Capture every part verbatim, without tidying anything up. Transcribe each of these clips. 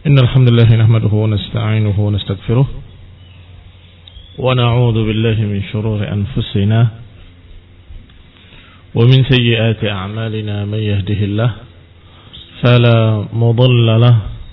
إن الحمد لله نحمده ونستعينه ونستغفره ونعوذ بالله من شرور أنفسنا ومن سيئات أعمالنا من يهده الله فلا مضل له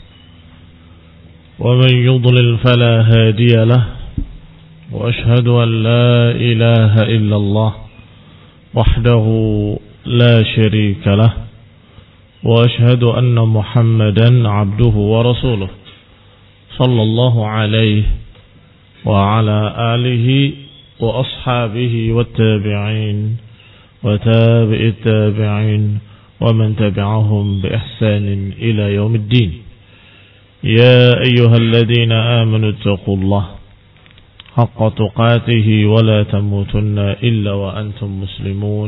ومن يضلل فلا هادي له وأشهد أن لا إله إلا الله وحده لا شريك له وأشهد أن محمدا عبده ورسوله صلى الله عليه وعلى آله وأصحابه والتابعين وتابع التابعين ومن تبعهم بإحسان إلى يوم الدين. يا أيها الذين آمنوا اتقوا الله حق تقاته ولا تموتن إلا وأنتم مسلمون.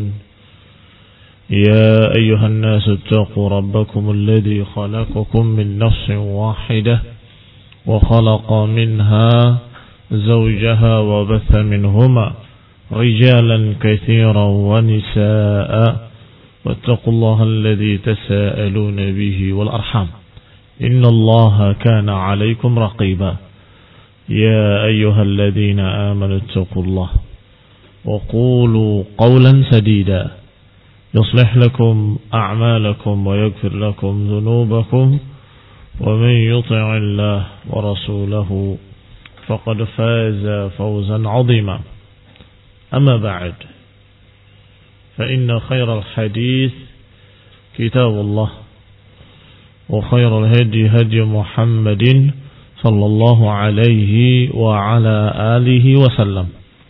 يا أيها الناس اتقوا ربكم الذي خلقكم من نفس واحدة وخلق منها زوجها وبث منهما رجالا كثيرا ونساء واتقوا الله الذي تساءلون به والأرحام إن الله كان عليكم رقيبا. يا أيها الذين آمنوا اتقوا الله وقولوا قولا سديدا يصلح لكم أعمالكم ويغفر لكم ذنوبكم ومن يطع الله ورسوله فقد فاز فوزا عظيما. أما بعد فإن خير الحديث كتاب الله وخير الهدي هدي محمد صلى الله عليه وعلى آله وسلم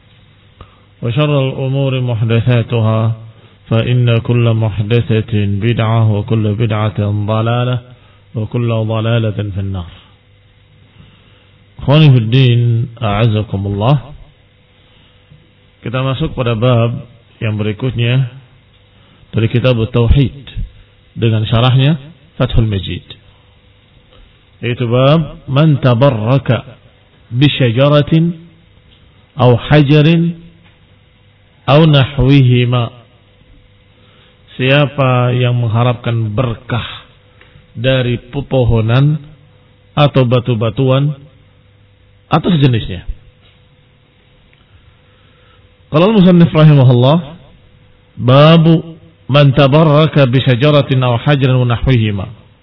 وشر الأمور محدثاتها فإن كل محدثة بدعة وكل بدعة ضلالة وكل ضلالة في النار. Ikhwani fi din, a'azakumullah. Kita masuk pada bab yang berikutnya dari kitab Tauhid dengan syarahnya Fathul Majid. Yaitu bab man tabarraka bi syajaratin aw hajarin aw nahwihima. Siapa yang mengharapkan berkah dari pepohonan atau batu-batuan atau sejenisnya. Qala al-musannif rahimahullah, babu man tabarraka bi syajaratin aw hajarin wa nahwihima.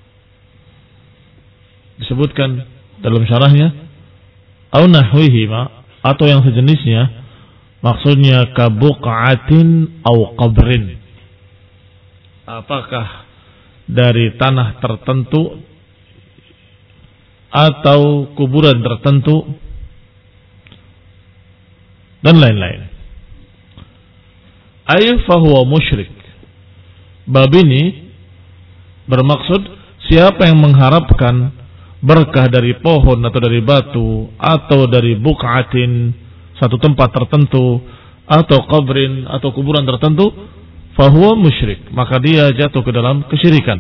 Disebutkan dalam syarahnya aw nahwihima atau yang sejenisnya, maksudnya ka buq'atin aw qabrin. Apakah dari tanah tertentu atau kuburan tertentu dan lain-lain. Ay fahuwa musyrik. Bab ini bermaksud siapa yang mengharapkan berkah dari pohon atau dari batu atau dari buq'atin, satu tempat tertentu, atau qabrin atau kuburan tertentu, fahuwa musyrik, maka dia jatuh ke dalam kesyirikan.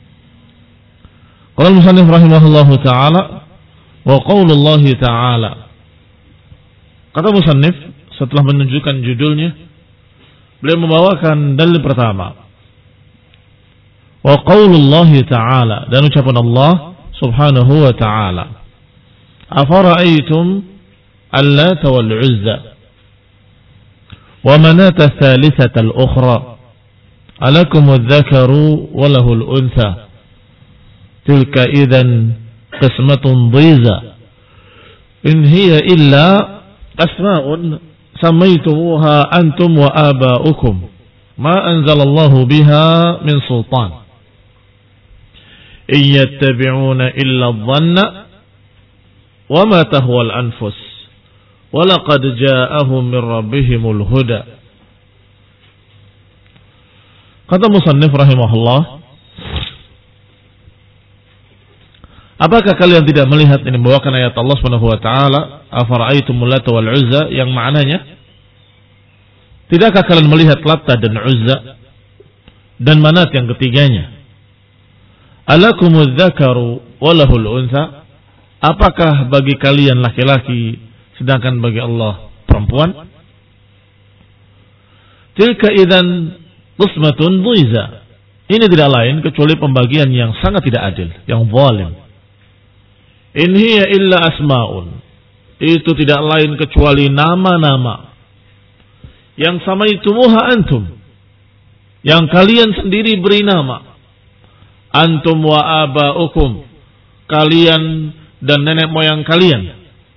Qala al-musannif rahimahullahu ta'ala wa qaulullahi ta'ala. Kata musannif setelah menunjukkan judulnya, beliau membawakan dalil pertama. Wa qaulullahi ta'ala, dan ucapan Allah subhanahu wa ta'ala. Afara'aytum Allata wal Uzza wa manata thalithata al-ukhra alakum adh-dhakaru wa lahu al-untha tilka idhan qismatun dhiza in hiya illa asma'un sammaytumuha antum wa aba'ukum ma anzalallahu biha min sultan in yattabi'una illa adh-dhanna wa ma tahwa al-anfus wa laqad ja'ahum min rabbihimul huda. Kata musannif rahimahullah, apakah kalian tidak melihat, ini membawakan ayat Allah Subhanahu wa taala, afara'aitumul Lata wal Uzza, yang maknanya, tidakkah kalian melihat Lata dan Uzza dan Manat yang ketiganya? Alakumudz dzakaru wa lahul untha, apakah bagi kalian laki-laki sedangkan bagi Allah perempuan? Tilka idzan qismatun dhiza, Ini tidak lain kecuali pembagian yang sangat tidak adil, yang zalim. In hiya illa asma'un. Itu tidak lain kecuali nama-nama yang samaitumuha antum, yang kalian sendiri beri nama. Antum wa aba'ukum, kalian dan nenek moyang kalian.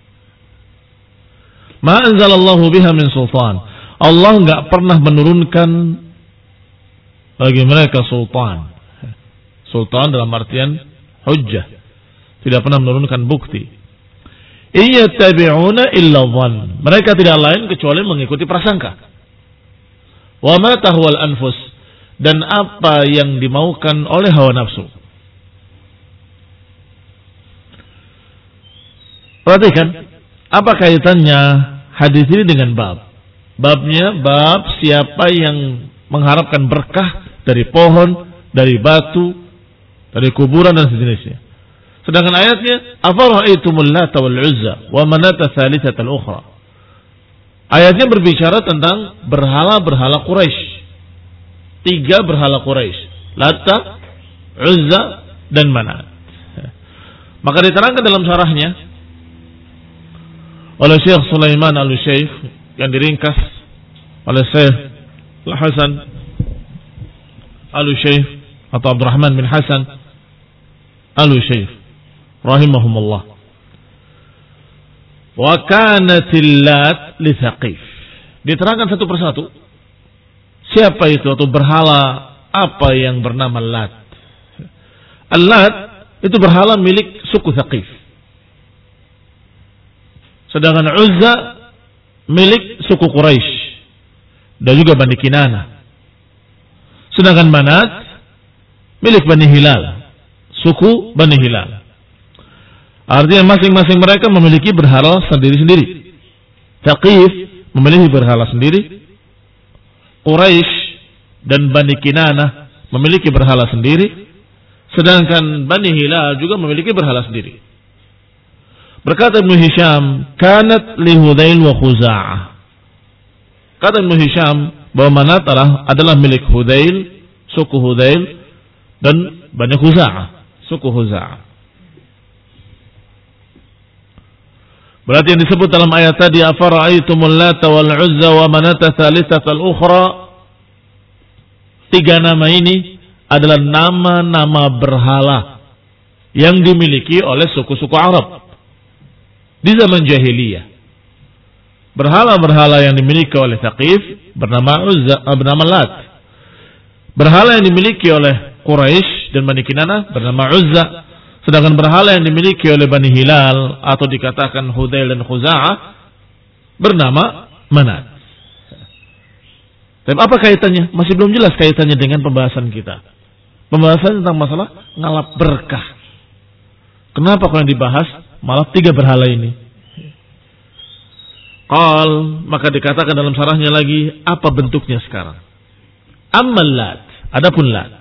Ma anzalallahu biha min sultan. Allah enggak pernah menurunkan bagi mereka sultan. Sultan dalam artian hujjah. Tidak pernah menurunkan bukti. Iyattabi'una illa dhann. Mereka tidak lain kecuali mengikuti prasangka. Wa ma tahwal anfus, dan apa yang dimaukan oleh hawa nafsu. Perhatikan, apa kaitannya hadis ini dengan bab? Babnya bab siapa yang mengharapkan berkah dari pohon, dari batu, dari kuburan dan sejenisnya. Sedangkan ayatnya, afara'aitumul Lata wal Uzza wa manata tsalitsata al-ukhra. Ayatnya berbicara tentang berhala-berhala Quraisy. Tiga berhala Quraisy, Lata, Uzza dan Manat. Maka diterangkan dalam syarahnya oleh Syekh Sulaiman Al-Syekh yang diringkas oleh Syekh Al-Hasan Al-Syekh atau Abdurrahman bin Hasan Al-Syekh rahimahumullah. Wa kanatil Lat li Thaqif. Diterangkan satu persatu siapa itu atau berhala apa yang bernama Lat. Al-Lat itu berhala milik suku Thaqif. Sedangkan Uzza milik suku Quraisy dan juga Bani Kinana. Sedangkan Manat milik Bani Hilal, suku Bani Hilal. Artinya masing-masing mereka memiliki berhala sendiri-sendiri. Thaqif memiliki berhala sendiri. Quraisy dan Bani Kinana memiliki berhala sendiri. Sedangkan Bani Hilal juga memiliki berhala sendiri. Berkata Ibnu Hisham, kanat li Hudzail wa Khuza'ah. Kata Ibnu Hisham bahwa Manat adalah milik Hudzail, suku Hudzail, dan Bani Khuza'ah, suku Khuza'ah. Berarti yang disebut dalam ayat tadi, afara'aitumul Lata wal Uzza wa manata tsalitsata al-ukhra. Tiga nama ini adalah nama-nama berhala yang dimiliki oleh suku-suku Arab di zaman jahiliyah. Berhala-berhala yang dimiliki oleh Thaqif bernama Uzza, bernama Lat. Berhala yang dimiliki oleh Quraisy dan Bani Kinana bernama Uzza. Sedangkan berhala yang dimiliki oleh Bani Hilal atau dikatakan Hudzail dan Khuza'ah bernama Manat. Tapi apa kaitannya? Masih belum jelas kaitannya dengan pembahasan kita. Pembahasan tentang masalah ngalap berkah. Kenapa kalau yang dibahas malah tiga berhala ini? Qal, maka dikatakan dalam syarahnya lagi, apa bentuknya sekarang? Ammal Lat, adapun Lat.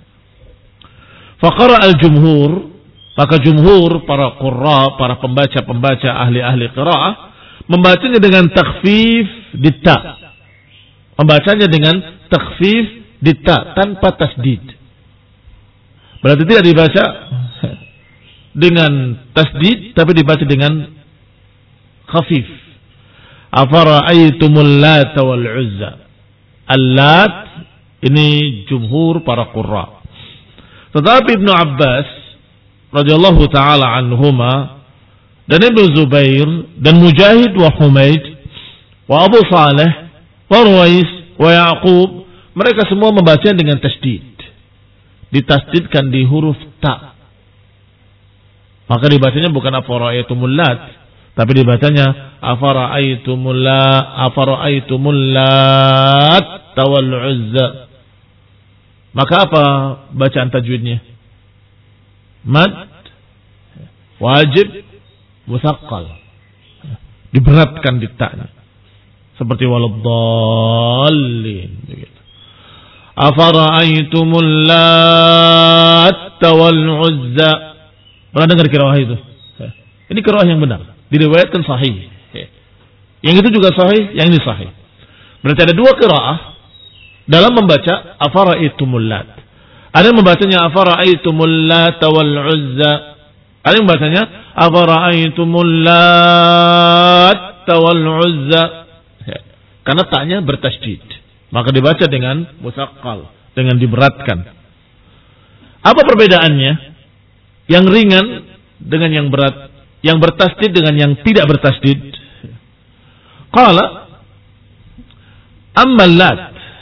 Faqara al-jumhur, maka jumhur para qurra, para pembaca-pembaca ahli-ahli qiraah membacanya dengan takhfif di ta. Membacanya dengan takhfif di ta tanpa tasdid. Berarti tidak dibaca dengan tasdid tapi dibaca dengan khafif. Afara'aitumul Lata wal Uzza. Al-Lat ini jumhur para qurra. Tetapi Ibnu Abbas radhiyallahu taala anhuma dan Ibnu Zubair dan Mujahid wa Humaid wa Abu Saleh wa Ruwais wa Yaqub, mereka semua membaca dengan tasdid. Ditasdidkan di huruf ta. Maka dibacanya bukan afara'aitumul Lat, tapi dibacanya afara'aitumul la afara'aitumul Lat wal Uzza. Maka apa bacaan tajwidnya? Mad wajib musaqqal, diberatkan di ta'nya seperti waladdallin begitu. Afara'aitumul Lat wal Uzza. Pernah dengar qiraah itu? Ini qiraah yang benar, diriwayatkan sahih. Yang itu juga sahih, yang ini sahih. Berarti ada dua qiraah dalam membaca afara'aitumul Lat. Ada yang membacanya afara'aitumul Lata wal Uzza. Ada yang bahasanya afara'aitumul Lat wal Uzza. Ya. Karena taknya bertasydid, maka dibaca dengan musaqqal, dengan diberatkan. Apa perbedaannya? Yang ringan dengan yang berat, yang bertasydid dengan yang tidak bertasydid. Qala amma Lat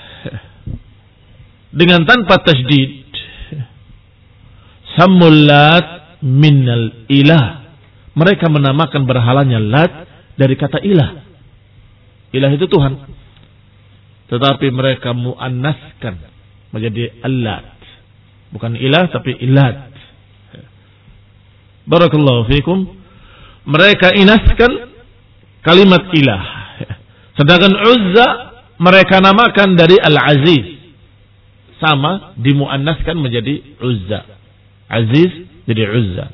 dengan tanpa tasydid, sammul Lat minal ilah. Mereka menamakan berhalanya Lat dari kata ilah. Ilah itu Tuhan. Tetapi mereka muannaskan menjadi Al-Lat. Bukan ilah tapi ilat. Barakallahu fikum. Mereka inaskan kalimat ilah. Sedangkan Uzza mereka namakan dari Al-Aziz. Sama dimuannaskan menjadi Uzza. Aziz jadi Uzza.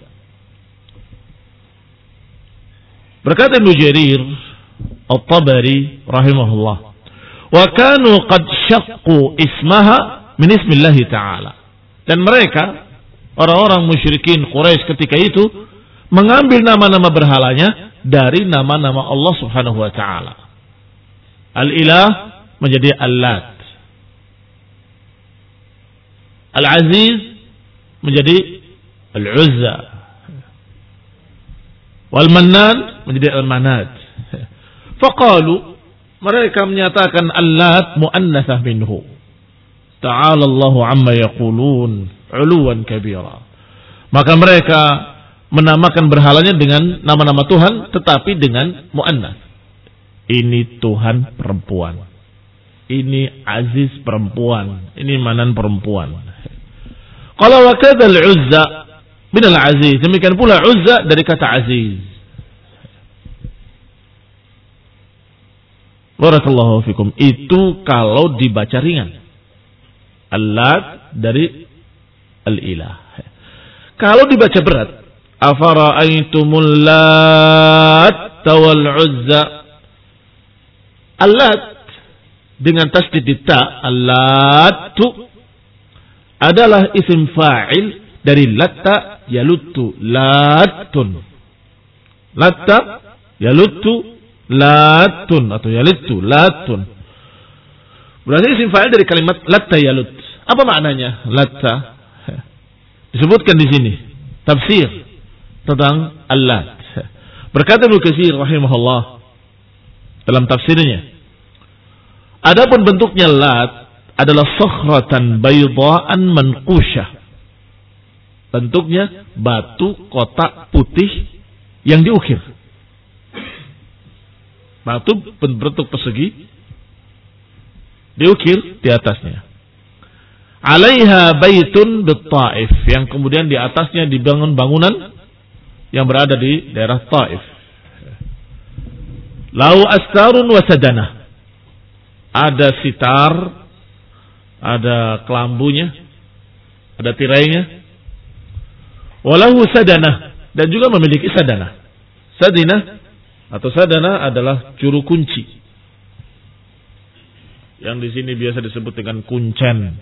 Berkata Ibnu Jarir At-Tabari rahimahullah, wa kanu qad syaqqu ismaha min ismillah ta'ala. Dan mereka orang-orang musyrikin Quraisy ketika itu mengambil nama-nama berhalanya dari nama-nama Allah Subhanahu wa taala. Al-Ilah menjadi Al-Lat. Al-Aziz menjadi Al-Uzza. Wal-Mannan menjadi Al-Manat. Faqalu, mereka menyatakan Al-Lat muannatsah minhu. Ta'ala Allahu amma yaqulun 'uluwan kabira. Maka mereka menamakan berhalanya dengan nama-nama Tuhan tetapi dengan muannats. Ini Tuhan perempuan. Ini Aziz perempuan. Ini Manan perempuan. Qala wa kadza al-Uzza min al-Aziz. Demikian pula Uzza dari kata Aziz. Barakallahu fikum. Itu kalau dibaca ringan. Al-Lat dari Al-Ilah. Kalau dibaca berat, afara'aitumul Lat wal Uzza. Al-Lat dengan tasdid ta, Al-Latu adalah isim fa'il dari latta yaluttu, latun. Latta yaluttu, latun atau yalittu, latun. Berarti isim fa'il dari kalimat latta yalut. Apa maknanya latta? Disebutkan di sini tafsir tentang Al-Lat. Berkata Ibnu Katsir rahimahullah dalam tafsirnya, adapun bentuknya Lat adalah sakhratan baydaan manqusyah. Bentuknya batu kotak putih yang diukir. Batu berbentuk persegi diukir di atasnya. Alaiha baitun bit-Taif, yang kemudian di atasnya dibangun bangunan yang berada di daerah Taif. Lau astarun wa sadanah. Ada sitar, ada kelambunya, ada tirainya. Walahu sadanah, dan juga memiliki sadanah. Sadinah atau sadana adalah juru kunci, yang di sini biasa disebut dengan kuncen.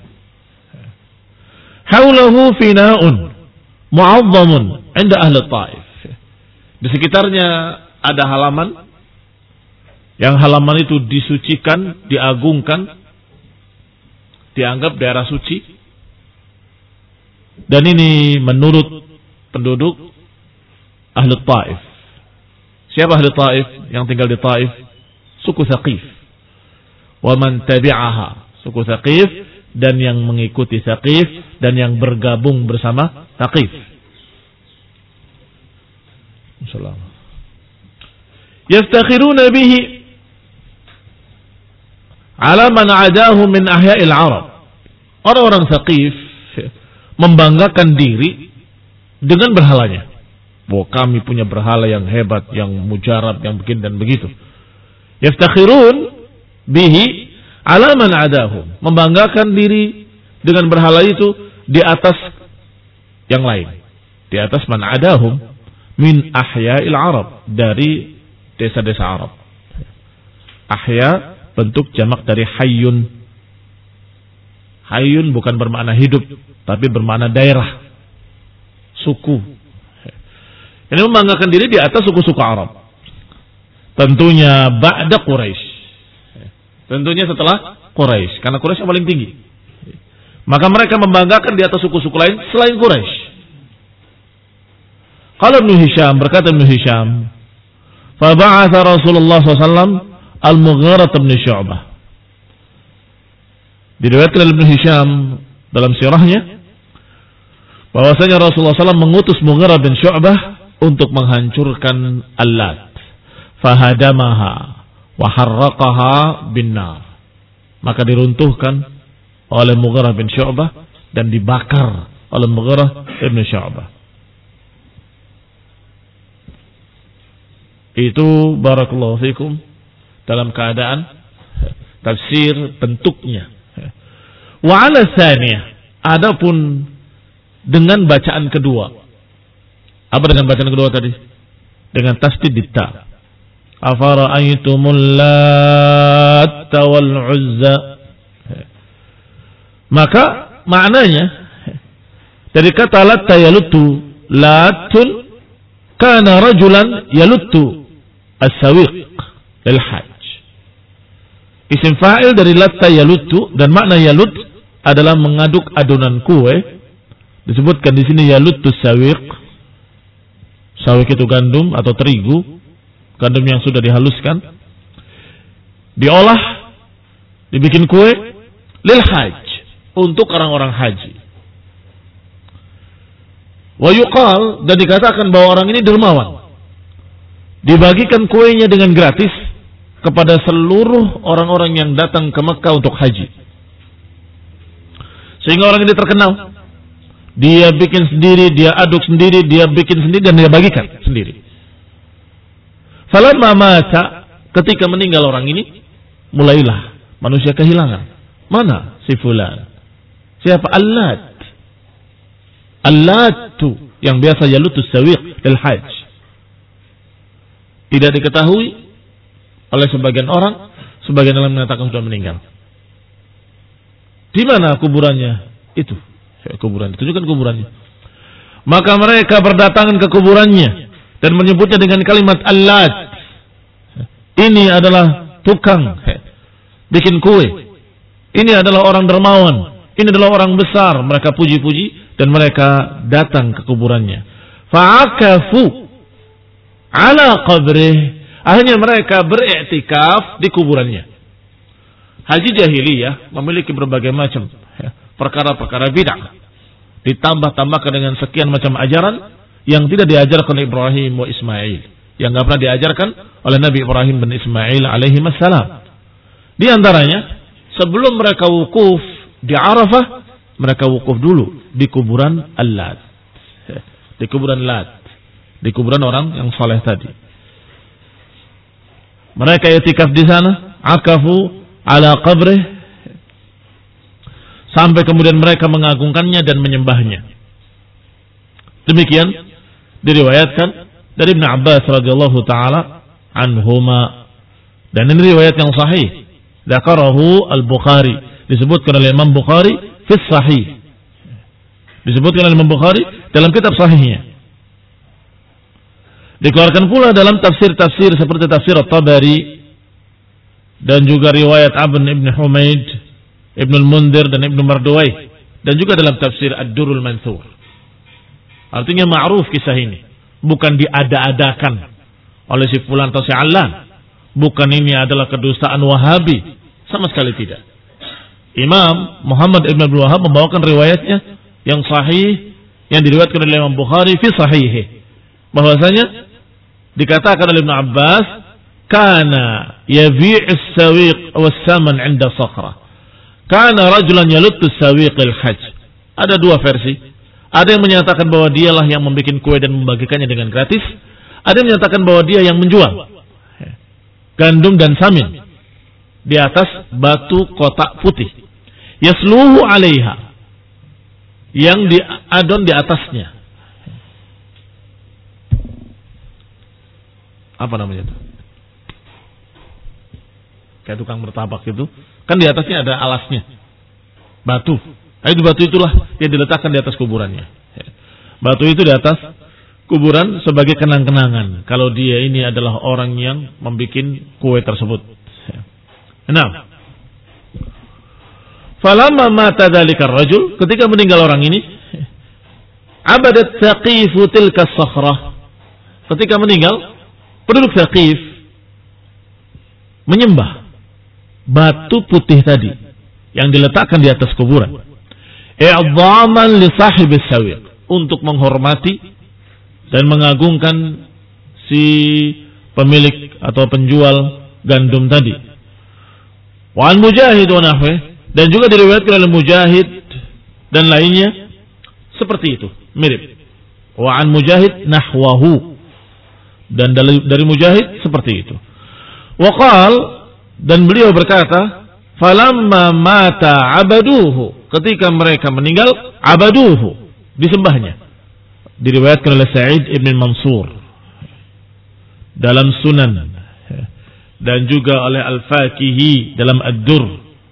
Haulahu fina'un mu'azzamun 'inda ahli Taif. Di sekitarnya ada halaman, yang halaman itu disucikan, diagungkan, dianggap daerah suci. Dan ini menurut penduduk ahli Taif. Siapa ahli Taif? Yang tinggal di Taif? Suku Thaqif. Wa man tabi'aha, suku Thaqif, dan yang mengikuti Thaqif, dan yang bergabung bersama Thaqif. Yaftakhiruna bihi ala man adahu min ahya'il Arab. Orang-orang Thaqif membanggakan diri dengan berhalanya. Bahwa kami punya berhala yang hebat, yang mujarab, yang begini dan begitu. Yaftakhirun bihi ala man adahum, membanggakan diri dengan berhala itu di atas yang lain, di atas man adahum min ahya'il Arab, dari desa-desa Arab. Ahya bentuk jamak dari hayyun. Hayyun bukan bermakna hidup, tapi bermakna daerah, suku. Ini membanggakan diri di atas suku-suku Arab. Tentunya ba'da Quraisy. Tentunya setelah Quraisy, karena Quraisy yang paling tinggi. Maka mereka membanggakan di atas suku-suku lain selain Quraisy. Kalau Ibnu Hisham, berkata Ibnu Hisham, fa ba'atha Rasulullah sallallahu alaihi wasallam Al-Mughirah bin Syu'bah. Diriwayatkan oleh Ibnu Hisham dalam sirahnya bahwasanya Rasulullah sallallahu alaihi wasallam mengutus Mughirah bin Syu'bah untuk menghancurkan Al-Lat. Fahadamaha wa harraqaha bin nar. Maka diruntuhkan oleh Mughirah bin Syu'bah dan dibakar oleh Mughirah bin Syu'bah. Itu barakallahu fikum dalam keadaan tafsir bentuknya. Wa ala tsaniyah, adapun dengan bacaan kedua. Apa dengan bacaan kedua tadi? Dengan tasdid di ta. Afara'aytumul Latta wal Uzza. Maka maknanya dari kata Latta yaluttu, Latun kana rajulan yaluttu as-sawiq lil hajj. Isim fa'il dari Latta yaluttu, dan makna yalut adalah mengaduk adonan kue. Disebutkan di sini yaluttu sawiq. Sawiq itu gandum atau terigu, gandum yang sudah dihaluskan, diolah, dibikin kue lil hajj, untuk orang-orang haji. Wa yuqal, dan dikatakan bahwa orang ini dermawan, dibagikan kuenya dengan gratis kepada seluruh orang-orang yang datang ke Mekah untuk haji. Sehingga orang ini terkenal. Dia bikin sendiri, dia aduk sendiri, dia bikin sendiri, dan dia bagikan sendiri. Falamma mata, ketika meninggal orang ini, mulailah manusia kehilangan. Mana si fulan? Siapa? Al-Lat. Al-Latu, yang biasa yalutus sawiq lil hajj. Tidak diketahui oleh sebagian orang, sebagian orang mengatakan sudah meninggal. Di mana kuburannya? Itu. Kuburan, tunjukkan kuburannya. Maka mereka berdatangan ke kuburannya dan menyebutnya dengan kalimat Al-Lat. Ini adalah tukang bikin kue. Ini adalah orang dermawan. Ini adalah orang besar. Mereka puji-puji dan mereka datang ke kuburannya. Fa'akafu ala qabrih. Akhirnya mereka beriktikaf di kuburannya. Haji jahiliyah memiliki berbagai macam perkara-perkara bid'ah, ditambah-tambahkan dengan sekian macam ajaran yang tidak diajarkan oleh Ibrahim wa Ismail, yang tidak pernah diajarkan oleh Nabi Ibrahim dan Ismail alaihi wassalam. Di antaranya, sebelum mereka wukuf di Arafah, mereka wukuf dulu di kuburan Al-Lat, di kuburan Lat, di kuburan orang yang saleh tadi. Mereka i'tikaf di sana, akafu ala qabrih, sampai kemudian mereka mengagungkannya dan menyembahnya. Demikian diriwayatkan dari Ibnu Abbas radhiyallahu taala anhuma, dan ini riwayat yang sahih. Dzakarahu Al-Bukhari, disebutkan oleh Imam Bukhari fi Sahih. Disebutkan oleh Imam Bukhari dalam kitab sahihnya. Dikeluarkan pula dalam tafsir-tafsir seperti tafsir At-Tabari dan juga riwayat Abn Ibn Humaid, Ibn al-Mundhir dan Ibn Marduwai, dan juga dalam tafsir Ad-Durrul Mansur. Artinya ma'ruf kisah ini, bukan diada-adakan oleh si fulan atau si allan. Bukan ini adalah kedustaan Wahabi, sama sekali tidak. Imam Muhammad Ibn Abdul Wahhab membawakan riwayatnya yang sahih, yang diriwayatkan oleh Imam Bukhari fi sahihih, bahwasanya dikatakan oleh Ibn Abbas, kana yabi'us sawiq was-saman 'inda sakhra. Kana rajulan yaluttu sawiqil hajj. Ada dua versi. Ada yang menyatakan bahwa dialah yang membuat kue dan membagikannya dengan gratis. Ada yang menyatakan bahwa dia yang menjual gandum dan samin di atas batu kotak putih. Yasluhu 'alaiha, yang diadon di atasnya. Apa namanya itu? Kayak tukang bertabak itu, kan di atasnya ada alasnya, batu. Nah, itu batu itulah yang diletakkan di atas kuburannya. Batu itu di atas kuburan sebagai kenang-kenangan kalau dia ini adalah orang yang membuat kue tersebut. Nah, falamma mata dzalika ar-rajul, ketika meninggal orang ini, abadat Thaqifu tilka as-sakhrah. Ketika meninggal, penduduk Thaqif menyembah batu putih tadi yang diletakkan di atas kuburan. I'dhaman li sahibis sawiq, untuk menghormati dan mengagungkan si pemilik atau penjual gandum tadi. Wa an Mujahid wa nahwi, dan juga diriwayatkan oleh Mujahid dan lainnya seperti itu, mirip. Wa an Mujahid nahwahu, dan dari, dari Mujahid seperti itu. Wa qal, dan beliau berkata, falamma mata abaduhu, ketika mereka meninggal, abaduhu, disembahnya. Diriwayatkan oleh Sa'id ibn Mansur dalam Sunan, dan juga oleh Al-Fakihi dalam Ad-Dur.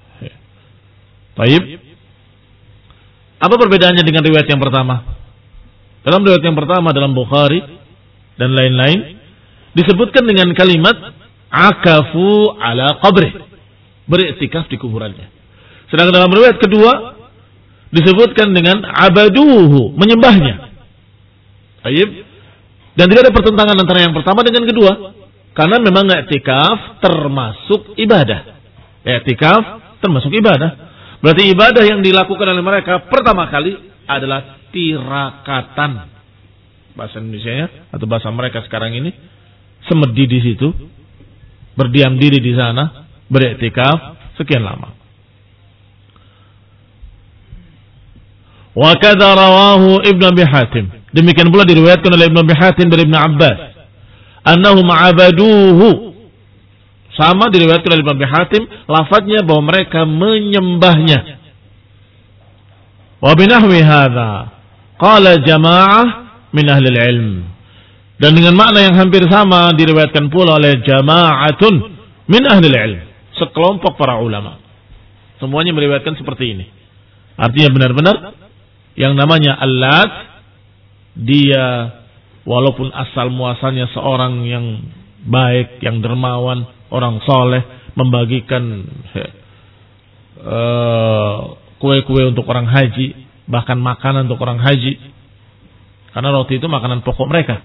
Baik. Apa perbedaannya dengan riwayat yang pertama? Dalam riwayat yang pertama dalam Bukhari dan lain-lain disebutkan dengan kalimat akafu ala qabri, beriktikaf di kuburannya. Sedangkan dalam riwayat kedua disebutkan dengan abaduhu, menyembahnya. Baik. Dan tidak ada pertentangan antara yang pertama dengan kedua, karena memang i'tikaf termasuk ibadah. I'tikaf termasuk ibadah. Berarti ibadah yang dilakukan oleh mereka pertama kali adalah tirakatan. Bahasa Indonesianya atau bahasa mereka sekarang ini, semedi di situ, berdiam diri di sana, beriktikaf sekian lama. Wa kadza rawahu Ibnu Abi Hatim. Demikian pula diriwayatkan oleh Ibnu Abi Hatim dari Ibnu Abbas, annahum abaduhu. Sama diriwayatkan oleh Ibnu Abi Hatim, lafadznya bahwa mereka menyembahnya. Wa binahwi hadza qala jamaah min ahli ilm. Dan dengan makna yang hampir sama diriwayatkan pula oleh jama'atun min ahli ilm, sekelompok para ulama. Semuanya meriwayatkan seperti ini. Artinya benar-benar yang namanya Allat, dia walaupun asal muasalnya seorang yang baik, yang dermawan, orang soleh, membagikan uh, kue-kue untuk orang haji, bahkan makanan untuk orang haji, karena roti itu makanan pokok mereka.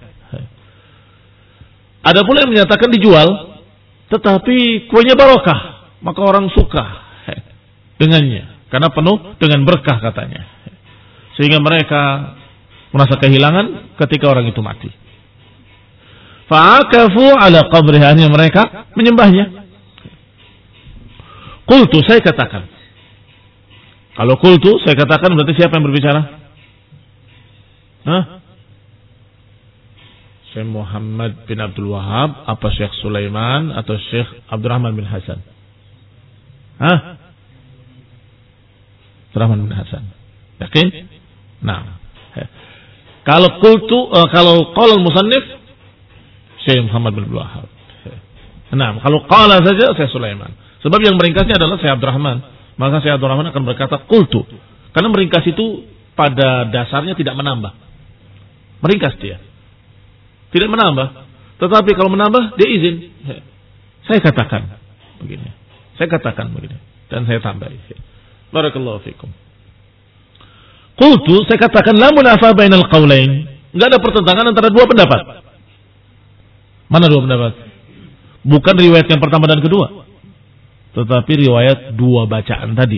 Ada pula yang menyatakan dijual, tetapi kuenya barokah, maka orang suka dengannya, karena penuh dengan berkah katanya, sehingga mereka merasa kehilangan ketika orang itu mati. Fa'akafu ala qabriha, mereka menyembahnya. Qultu, saya katakan. Kalau qultu, saya katakan, berarti siapa yang berbicara? Hah? Syekh Muhammad bin Abdul Wahab, apa Syekh Sulaiman, atau Syekh Abdurrahman bin Hasan? Hah? Abdurrahman bin Hasan. Yakin? Nah. Kalau qultu, uh, kalau qala al-musannif Syekh Muhammad bin Abdul Wahab. Nah, kalau qala saja Syekh Sulaiman. Sebab yang meringkasnya adalah Syekh Abdurrahman. Maka Syekh Abdurrahman akan berkata qultu. Karena meringkas itu pada dasarnya tidak menambah. Meringkas dia. Tidak menambah. Tetapi kalau menambah, dia izin. Saya katakan begini. Saya katakan begini. Dan saya tambah. Barakallahu fikum. Qultu, saya katakan la munafa bainal qaulain. Enggak ada pertentangan antara dua pendapat. Mana dua pendapat? Bukan riwayat yang pertama dan kedua, tetapi riwayat dua bacaan tadi.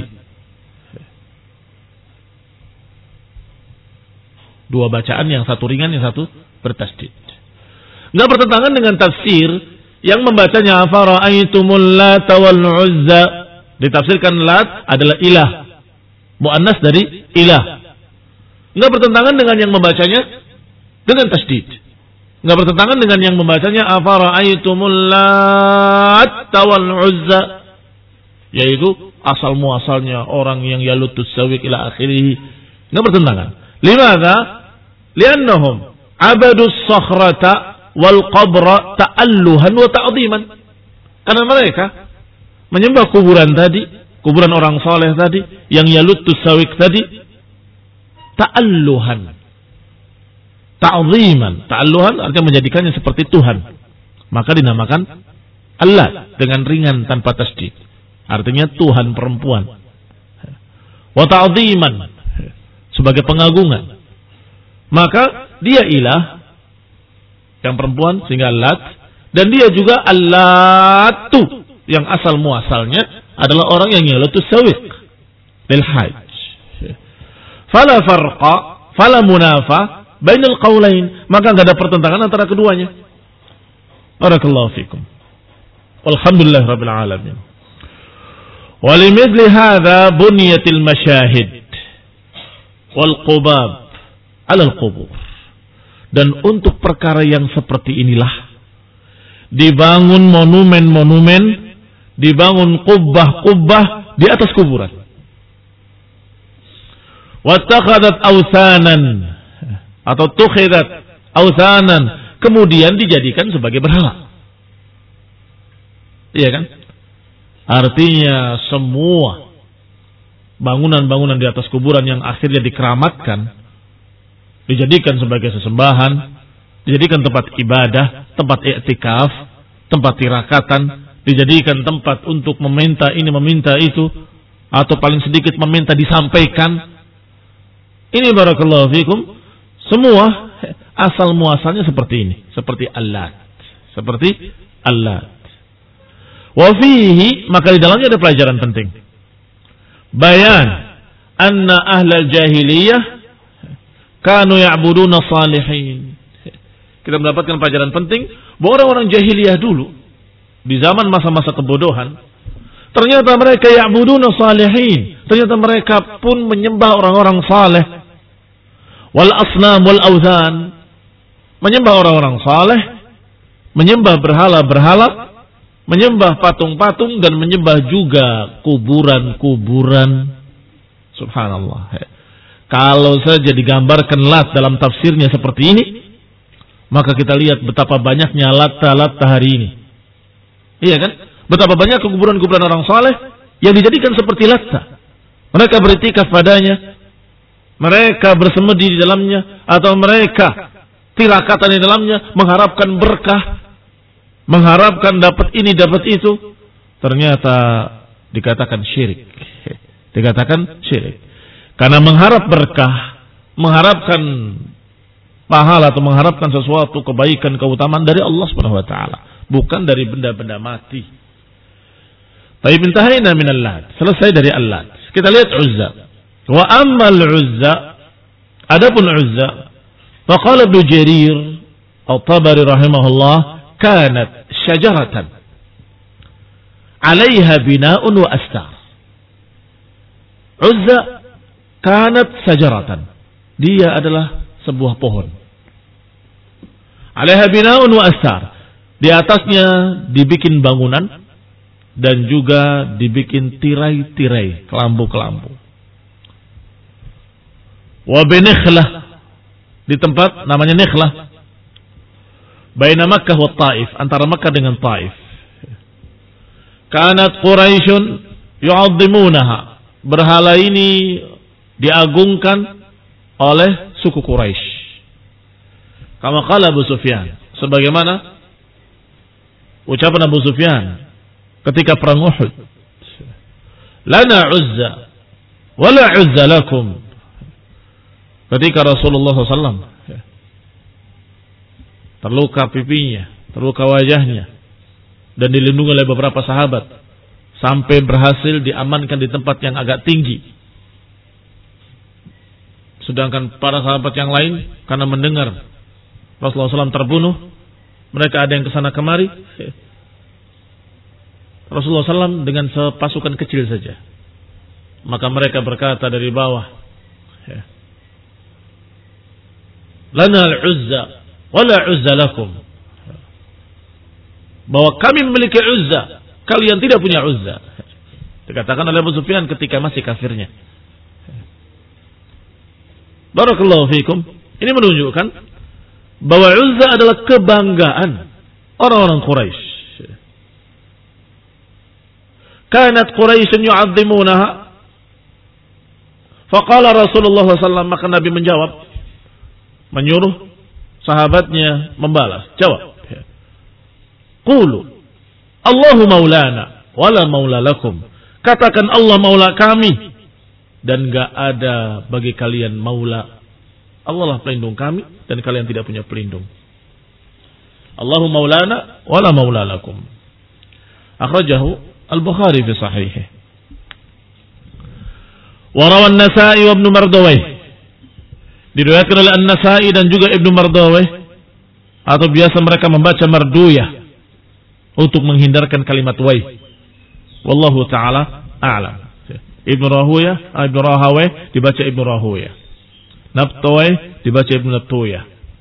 Dua bacaan, yang satu ringan, yang satu bertasdid. Enggak bertentangan dengan tafsir yang membacanya afara'aitumul Lat wal Uzza. Ditafsirkan Lat adalah ilah, muannas dari ilah. Enggak bertentangan dengan yang membacanya dengan tasdid. Enggak bertentangan dengan yang membacanya afara'aitumul Lat wal Uzza, yaitu asal muasalnya orang yang yalutus sawiq ila akhirih. Enggak bertentangan. Limadha? Liannahum abadus sakhrata wal qabra ta'alluhan wa ta'ziman. Karena mereka menyembah kuburan tadi, kuburan orang soleh tadi, yang yalutus sawiq tadi, ta'alluhan. ta'ziman. Ta'alluhan artinya menjadikannya seperti Tuhan. Maka dinamakan Allat dengan ringan tanpa tasydid. Artinya Tuhan perempuan. Wa ta'ziman sebagai pengagungan. Maka dia ilah yang perempuan sehingga Lat, dan dia juga Allatu yang asal muasalnya adalah orang yang yalatu sawiq lil hajj. Fala farqa fala munafa bainal qaulain, maka enggak ada pertentangan antara keduanya. Barakallahu fikum. Walhamdulillah rabbil alamin. Walimithli hadza bunyatil masyahid wal qubab 'ala al qubur. Dan untuk perkara yang seperti inilah dibangun monumen-monumen, dibangun kubbah-kubbah di atas kuburan. Wattakhadhat awsanan atau tukhidat awsanan, kemudian dijadikan sebagai berhala. Iya kan? Artinya semua bangunan-bangunan di atas kuburan yang akhirnya dikeramatkan, dijadikan sebagai sesembahan, dijadikan tempat ibadah, tempat i'tikaf, tempat tirakatan, dijadikan tempat untuk meminta ini, meminta itu, atau paling sedikit meminta disampaikan. Ini barakallahu fikum, semua asal muasalnya seperti ini, seperti Allat, seperti Allat. Wa fihi, maka di dalamnya ada pelajaran penting. Bayan anna ahlal jahiliyah kanu ya'buduna salihin. Kita mendapatkan pelajaran penting bahwa orang-orang jahiliyah dulu di zaman masa-masa kebodohan, ternyata mereka ya'buduna salihin. Ternyata mereka pun menyembah orang-orang saleh. Wal asnam wal awthan, menyembah orang-orang saleh, menyembah berhala-berhala, menyembah patung-patung, dan menyembah juga kuburan-kuburan. Subhanallah. Kalau saja digambarkan Lat dalam tafsirnya seperti ini, maka kita lihat betapa banyaknya Latta-Latta hari ini. Iya kan? Betapa banyak kuburan-kuburan orang saleh yang dijadikan seperti Latta. Mereka beriktikaf padanya, mereka bersemedi di dalamnya, atau mereka tirakatan di dalamnya, mengharapkan berkah, mengharapkan dapat ini, dapat itu. Ternyata dikatakan syirik. Dikatakan syirik. Karena mengharap berkah, mengharapkan pahala atau mengharapkan sesuatu kebaikan, keutamaan dari Allah Subhanahu wa taala, bukan dari benda-benda mati. Tapi intahayna min Allat, selesai dari Allat. Kita lihat Uzza. Wa ammal Uzza, adapun Uzza, faqala Ibnu Jarir At-Tabari rahimahullah, kanat syajaratan 'alaiha bina'un wa astar. Uzza kanat sajaratan, dia adalah sebuah pohon. 'Alaiha bina'un wa astar, di atasnya dibikin bangunan dan juga dibikin tirai-tirai, kelambu-kelambu. Wa binikhlah, di tempat namanya Nikhlah, baina Makkah wa Taif, antara Makkah dengan Taif. Kanat Quraisyun yu'azzimunaha, berhala ini diagungkan oleh suku Quraisy. Kama qala Abu Sufyan, sebagaimana ucapan Abu Sufyan ketika perang Uhud, lana Uzza wala Uzza lakum, ketika Rasulullah sallallahu alaihi wasallam terluka pipinya, terluka wajahnya, dan dilindungi oleh beberapa sahabat sampai berhasil diamankan di tempat yang agak tinggi. Sedangkan para sahabat yang lain karena mendengar Rasulullah sallallahu alaihi wasallam terbunuh, mereka ada yang kesana kemari. Rasulullah sallallahu alaihi wasallam dengan sepasukan kecil saja. Maka mereka berkata dari bawah, lana al-Uzza wala Uzza lakum, bahwa kami memiliki Uzza, kalian tidak punya Uzza. Dikatakan oleh Abu Sufyan ketika masih kafirnya. Barakallahu fikum. Ini menunjukkan bahwa Uzza adalah kebanggaan orang-orang Quraisy. Kanat Quraisyun yu'azzimunaha. Faqala Rasulullah sallallahu alaihi wasallam, maka Nabi menjawab, menyuruh Sahabatnya membalas, jawab. Qulu Allahu maulana wala maula lakum. Katakan Allah maula kami dan enggak ada bagi kalian maula. Allah lah pelindung kami dan kalian tidak punya pelindung. Allahu maulana wala maula lakum. Akhrajahu Al-Bukhari fi sahihih. Wa rawa An-Nasa'i wa Ibnu Mardawayh. Diriwayatkan oleh An-Nasa'i dan juga Ibnu Mardawayh, atau biasa mereka membaca marduyah untuk menghindarkan kalimat wai. Wallahu taala a'lam. Ibnu Rahawayh, Ibnu Rahawayh dibaca Ibnu Rahawayh. Nabtawayh dibaca Ibnu Nabtawayh.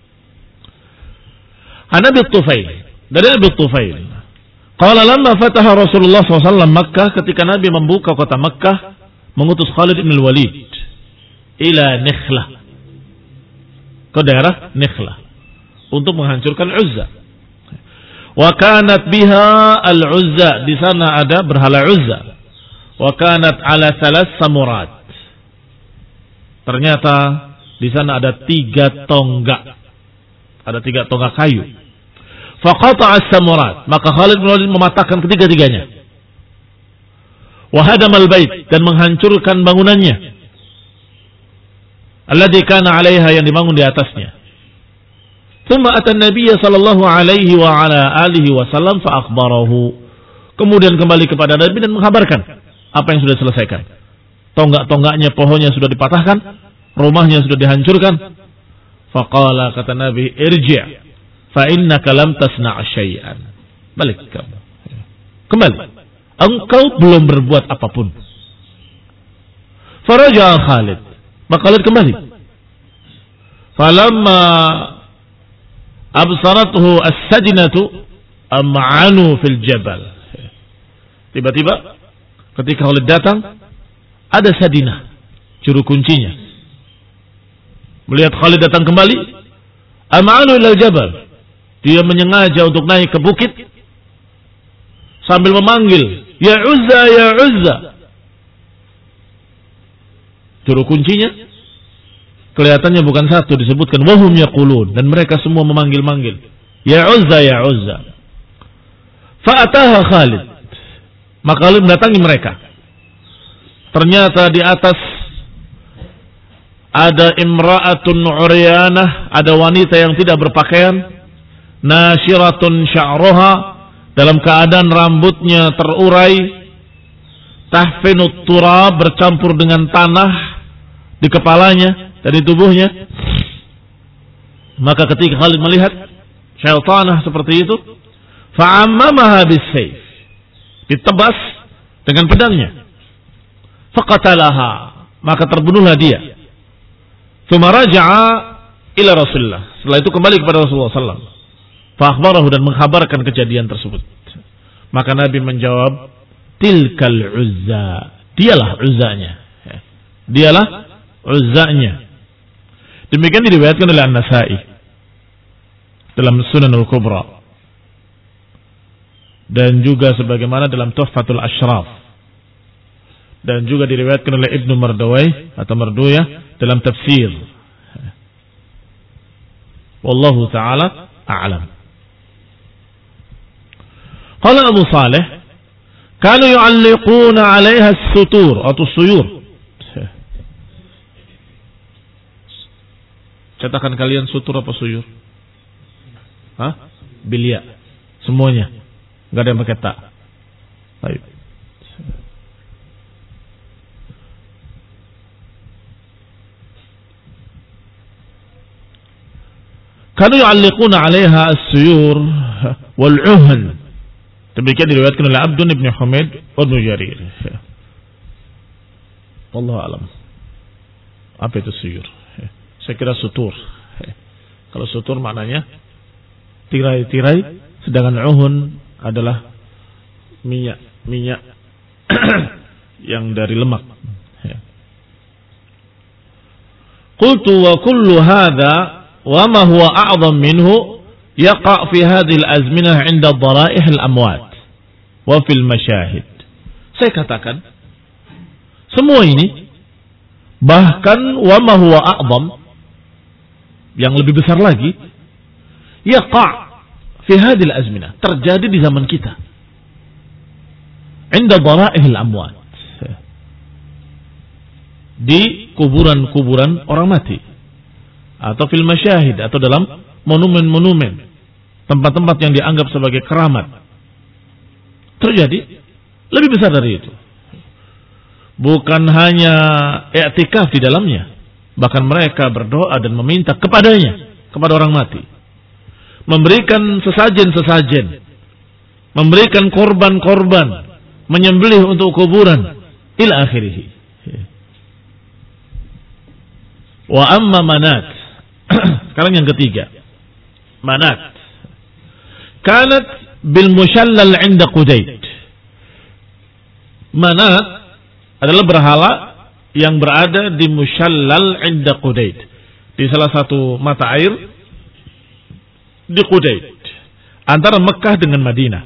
An Abi Tufail, dari Abi Tufail. Qala lamma fataha Rasulullah sallallahu alaihi wasallam Makkah, ketika Nabi membuka kota Makkah, mengutus Khalid bin Walid ila Nikhlah, ke daerah Nikhlah, untuk menghancurkan Uzza. Wa kanat biha al-Uzza, di sana ada berhala Uzza. Wa kanat ala salas samurat, ternyata di sana ada tiga tonggak, ada tiga tonggak kayu. Faqata'a as-samurat, maka Khalid bin Walid mematahkan ketiga-tiganya. Wa hadamal bait, dan menghancurkan bangunannya. Alladzi kana 'alaiha, yang dibangun di atasnya. Tsumma ata an-nabiy sallallahu alaihi wa ala alihi wasallam fa akhbarahu. Kemudian kembali kepada Nabi dan mengkabarkan apa yang sudah diselesaikan. Tonggak-tonggaknya, pohonnya sudah dipatahkan, rumahnya sudah dihancurkan. Faqala, kata Nabi, irji' fa innaka lam tasna' syai'an. Balik kamu. Kembali. Engkau belum berbuat apapun. Faraja'a Khalid. Maka Khalid kembali. Falamma absarathu as-sajnatu am'anu fil jabal. Tiba-tiba ketika Khalid datang, ada Sadinah, juru kuncinya. Melihat Khalid datang kembali, am'anu ilal jabal. Dia menyengaja untuk naik ke bukit sambil memanggil, ya Uzza, ya Uzza. Juru kuncinya kelihatannya bukan satu, disebutkan wahum yaqulun, dan mereka semua memanggil-manggil, ya Uzza, ya Uzza. Fa'ataha Khalid, maka Khalid mendatangi mereka. Ternyata di atas ada imra'atun uryanah, ada wanita yang tidak berpakaian, nasyiratun sya'ruha, dalam keadaan rambutnya terurai, tahfinut turab, bercampur dengan tanah di kepalanya dan di tubuhnya. Maka ketika Khalid melihat syaitanah seperti itu, fa'ammamaha bis-sayf, ditebas dengan pedangnya. Faqatalaha, maka terbunuhlah dia. Tsumma raja'a ila Rasulullah, setelah itu kembali kepada Rasulullah sallallahu alaihi wasallam. Fa'akhbarahu, dan mengkhabarkan kejadian tersebut. Maka Nabi menjawab, tilkal Uzza, dialah Uzzanya, dialah Uzzanya. Demikian diriwayatkan oleh An-Nasa'i dalam Sunan Al-Kubra, dan juga sebagaimana dalam Tuhfatul Ashraf, dan juga diriwayatkan oleh Ibnu Mardawayh atau Marduyah dalam tafsir. Wallahu ta'ala a'lam. Qala Abu Saleh, kanu yu'alliquna 'alaiha as-sutur atau suyur. Cetakan kalian sutur apa suyur? Hah? Bilia. Semuanya. Enggak ada yang pakai ta. Baik. Kanu yu'alliquna 'alaiha as-suyur wal 'uhn. Demikian diriwayatkan oleh Abdun ibn Humaid wa Ibnu Jarir. Wallahu alam. Apa itu suyur? Saya kira sutur. Kalau sutur maknanya tirai-tirai, sedangkan uhun adalah minyak, minyak yang dari lemak. Qultu wa kullu hadha wa ma huwa a'zam minhu yaqa' fi hadhihi al-azminah 'inda dhara'ih al-amwat wa fil masyahid. Saya katakan semua ini, bahkan wa ma huwa a'zam, yang lebih besar lagi, yaqa' fi hadhihi al-azminah, terjadi di zaman kita. Inda dhara'ihil amwat, di kuburan-kuburan orang mati, atau fil masyahid, atau dalam monumen-monumen, tempat-tempat yang dianggap sebagai keramat. Terjadi lebih besar dari itu. Bukan hanya i'tikaf di dalamnya, bahkan mereka berdoa dan meminta kepadanya, kepada orang mati, memberikan sesajen-sesajen, memberikan korban-korban, menyembelih untuk kuburan, ila akhirih. Wa amma Manat. Sekarang yang ketiga, Manat kanat bil mushallal 'inda Qudayd. Manat adalah berhala yang berada di mushallal 'inda Qudayd, di salah satu mata air di Qudayd, antara Mekah dengan Madinah.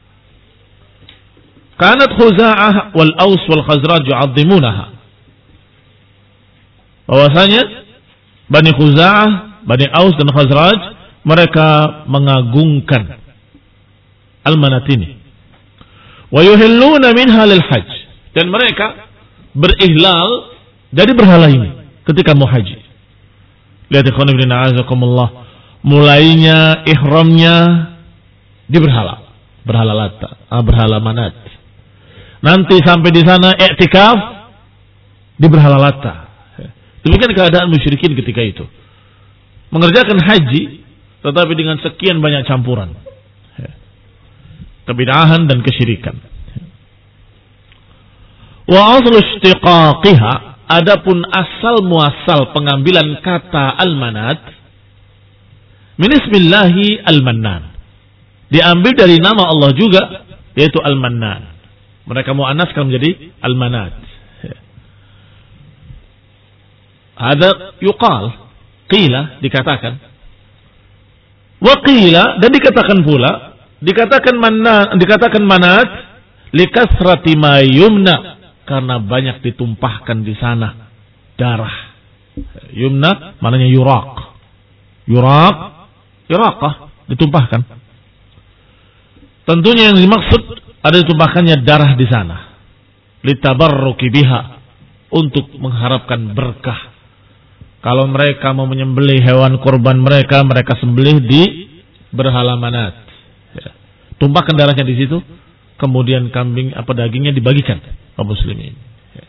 Kanat Khuza'ah wal Aus wal Khazraj yu'azzimunaha. Bahwasanya Bani Khuza'ah, Bani Aus dan Khazraj, mereka mengagungkan Al-Manat ini. Wa yuhilluna minha lil hajj, dan mereka berihlal dari berhala ini ketika mau haji. Lihat ikhwan ibn a'azakumullah, mulainya ihramnya di berhala, berhala Lata, ah, berhala Manat. Nanti sampai di sana i'tikaf di berhala Lata. Demikian keadaan musyrikin ketika itu. Mengerjakan haji tetapi dengan sekian banyak campuran kebid'ahan dan kesyirikan. Wa aslu istiqaqiha, adapun asal muasal pengambilan kata Al-Manat min ismillahi Al-Mannan, diambil dari nama Allah juga, yaitu Al-Mannan. Mereka muannaskan menjadi Al-Manat. Ada yuqal, qila, dikatakan, wa qila, dan dikatakan pula, dikatakan manna, dikatakan Manat likasrati ma yumna, karena banyak ditumpahkan di sana darah. Yumna maknanya yuraq, yuraq, yuraqah, ditumpahkan. Tentunya yang dimaksud ada ditumpahkannya darah di sana, litabarruki biha, untuk mengharapkan berkah. Kalau mereka mau menyembelih hewan kurban mereka, mereka sembelih di berhala Manat. Ya. Tumpahkan darahnya di situ, kemudian kambing apa dagingnya dibagikan kaum muslimin. Ya.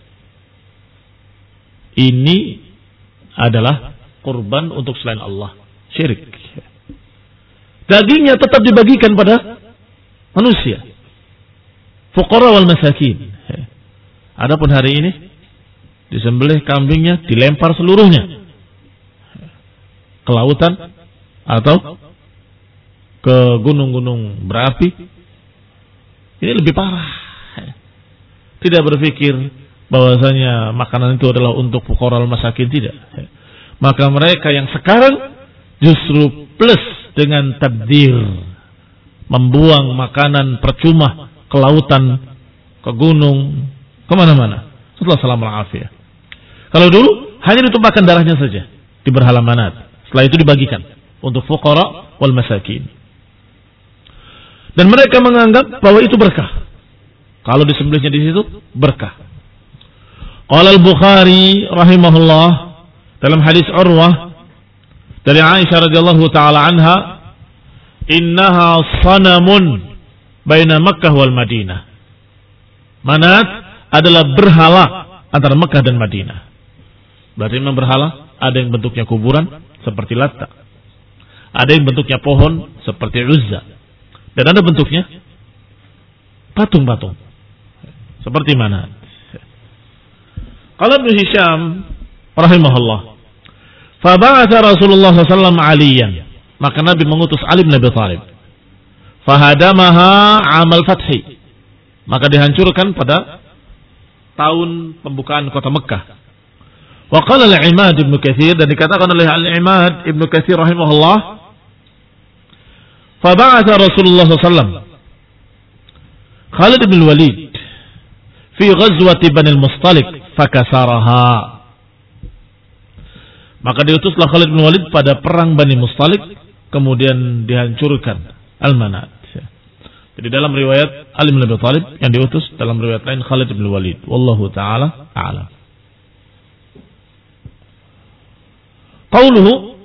Ini adalah kurban untuk selain Allah, syirik. Ya. Dagingnya tetap dibagikan pada manusia, fuqara wal masakin. Ya. Adapun hari ini disembelih kambingnya, dilempar seluruhnya ke lautan atau ke gunung-gunung berapi. Ini lebih parah. Tidak berpikir bahwasanya makanan itu adalah untuk fuqara masakin, tidak. Maka mereka yang sekarang justru plus dengan tabdir, membuang makanan percuma ke lautan, ke gunung, kemana-mana. Setelah salam al-afiyah. Kalau dulu hanya ditumpahkan darahnya saja di berhala Manat. Setelah itu dibagikan untuk fuqara wal masakin. Dan mereka menganggap bahwa itu berkah. Kalau disembelihnya di situ berkah. Qala al-Bukhari rahimahullah dalam hadis Urwah dari Aisyah radhiyallahu taala anha, innaha sanamun baina Makkah wal Madinah. Manat adalah berhala antara Mekah dan Madinah. Berarti memang berhala, ada yang bentuknya kuburan seperti Latta, ada yang bentuknya pohon seperti Uzza, dan ada bentuknya patung-patung seperti Manat. Qala Ibnu Hisham rahimahullah, fa ba'atha Rasulullah sallallahu alaihi wasallam Aliyan, maka Nabi mengutus Ali bin Abi Thalib, fahadamaha amal fathi, maka dihancurkan pada tahun pembukaan kota Mekah. Wa qala al-Imad Ibnu Katsir, dan dikatakan oleh al-Imad Ibnu Katsir rahimahullah, fa ba'atha Rasulullah sallallahu alaihi wasallam Khalid bin Walid fi ghazwati Bani al-Mustalik fakasaraha. Maka diutuslah Khalid bin Walid pada perang Bani Mustalik kemudian dihancurkan al-manat. Jadi dalam riwayat Ali bin Abi Thalib yang diutus, dalam riwayat lain Khalid bin Walid. Wallahu taala a'lam. Qauluhu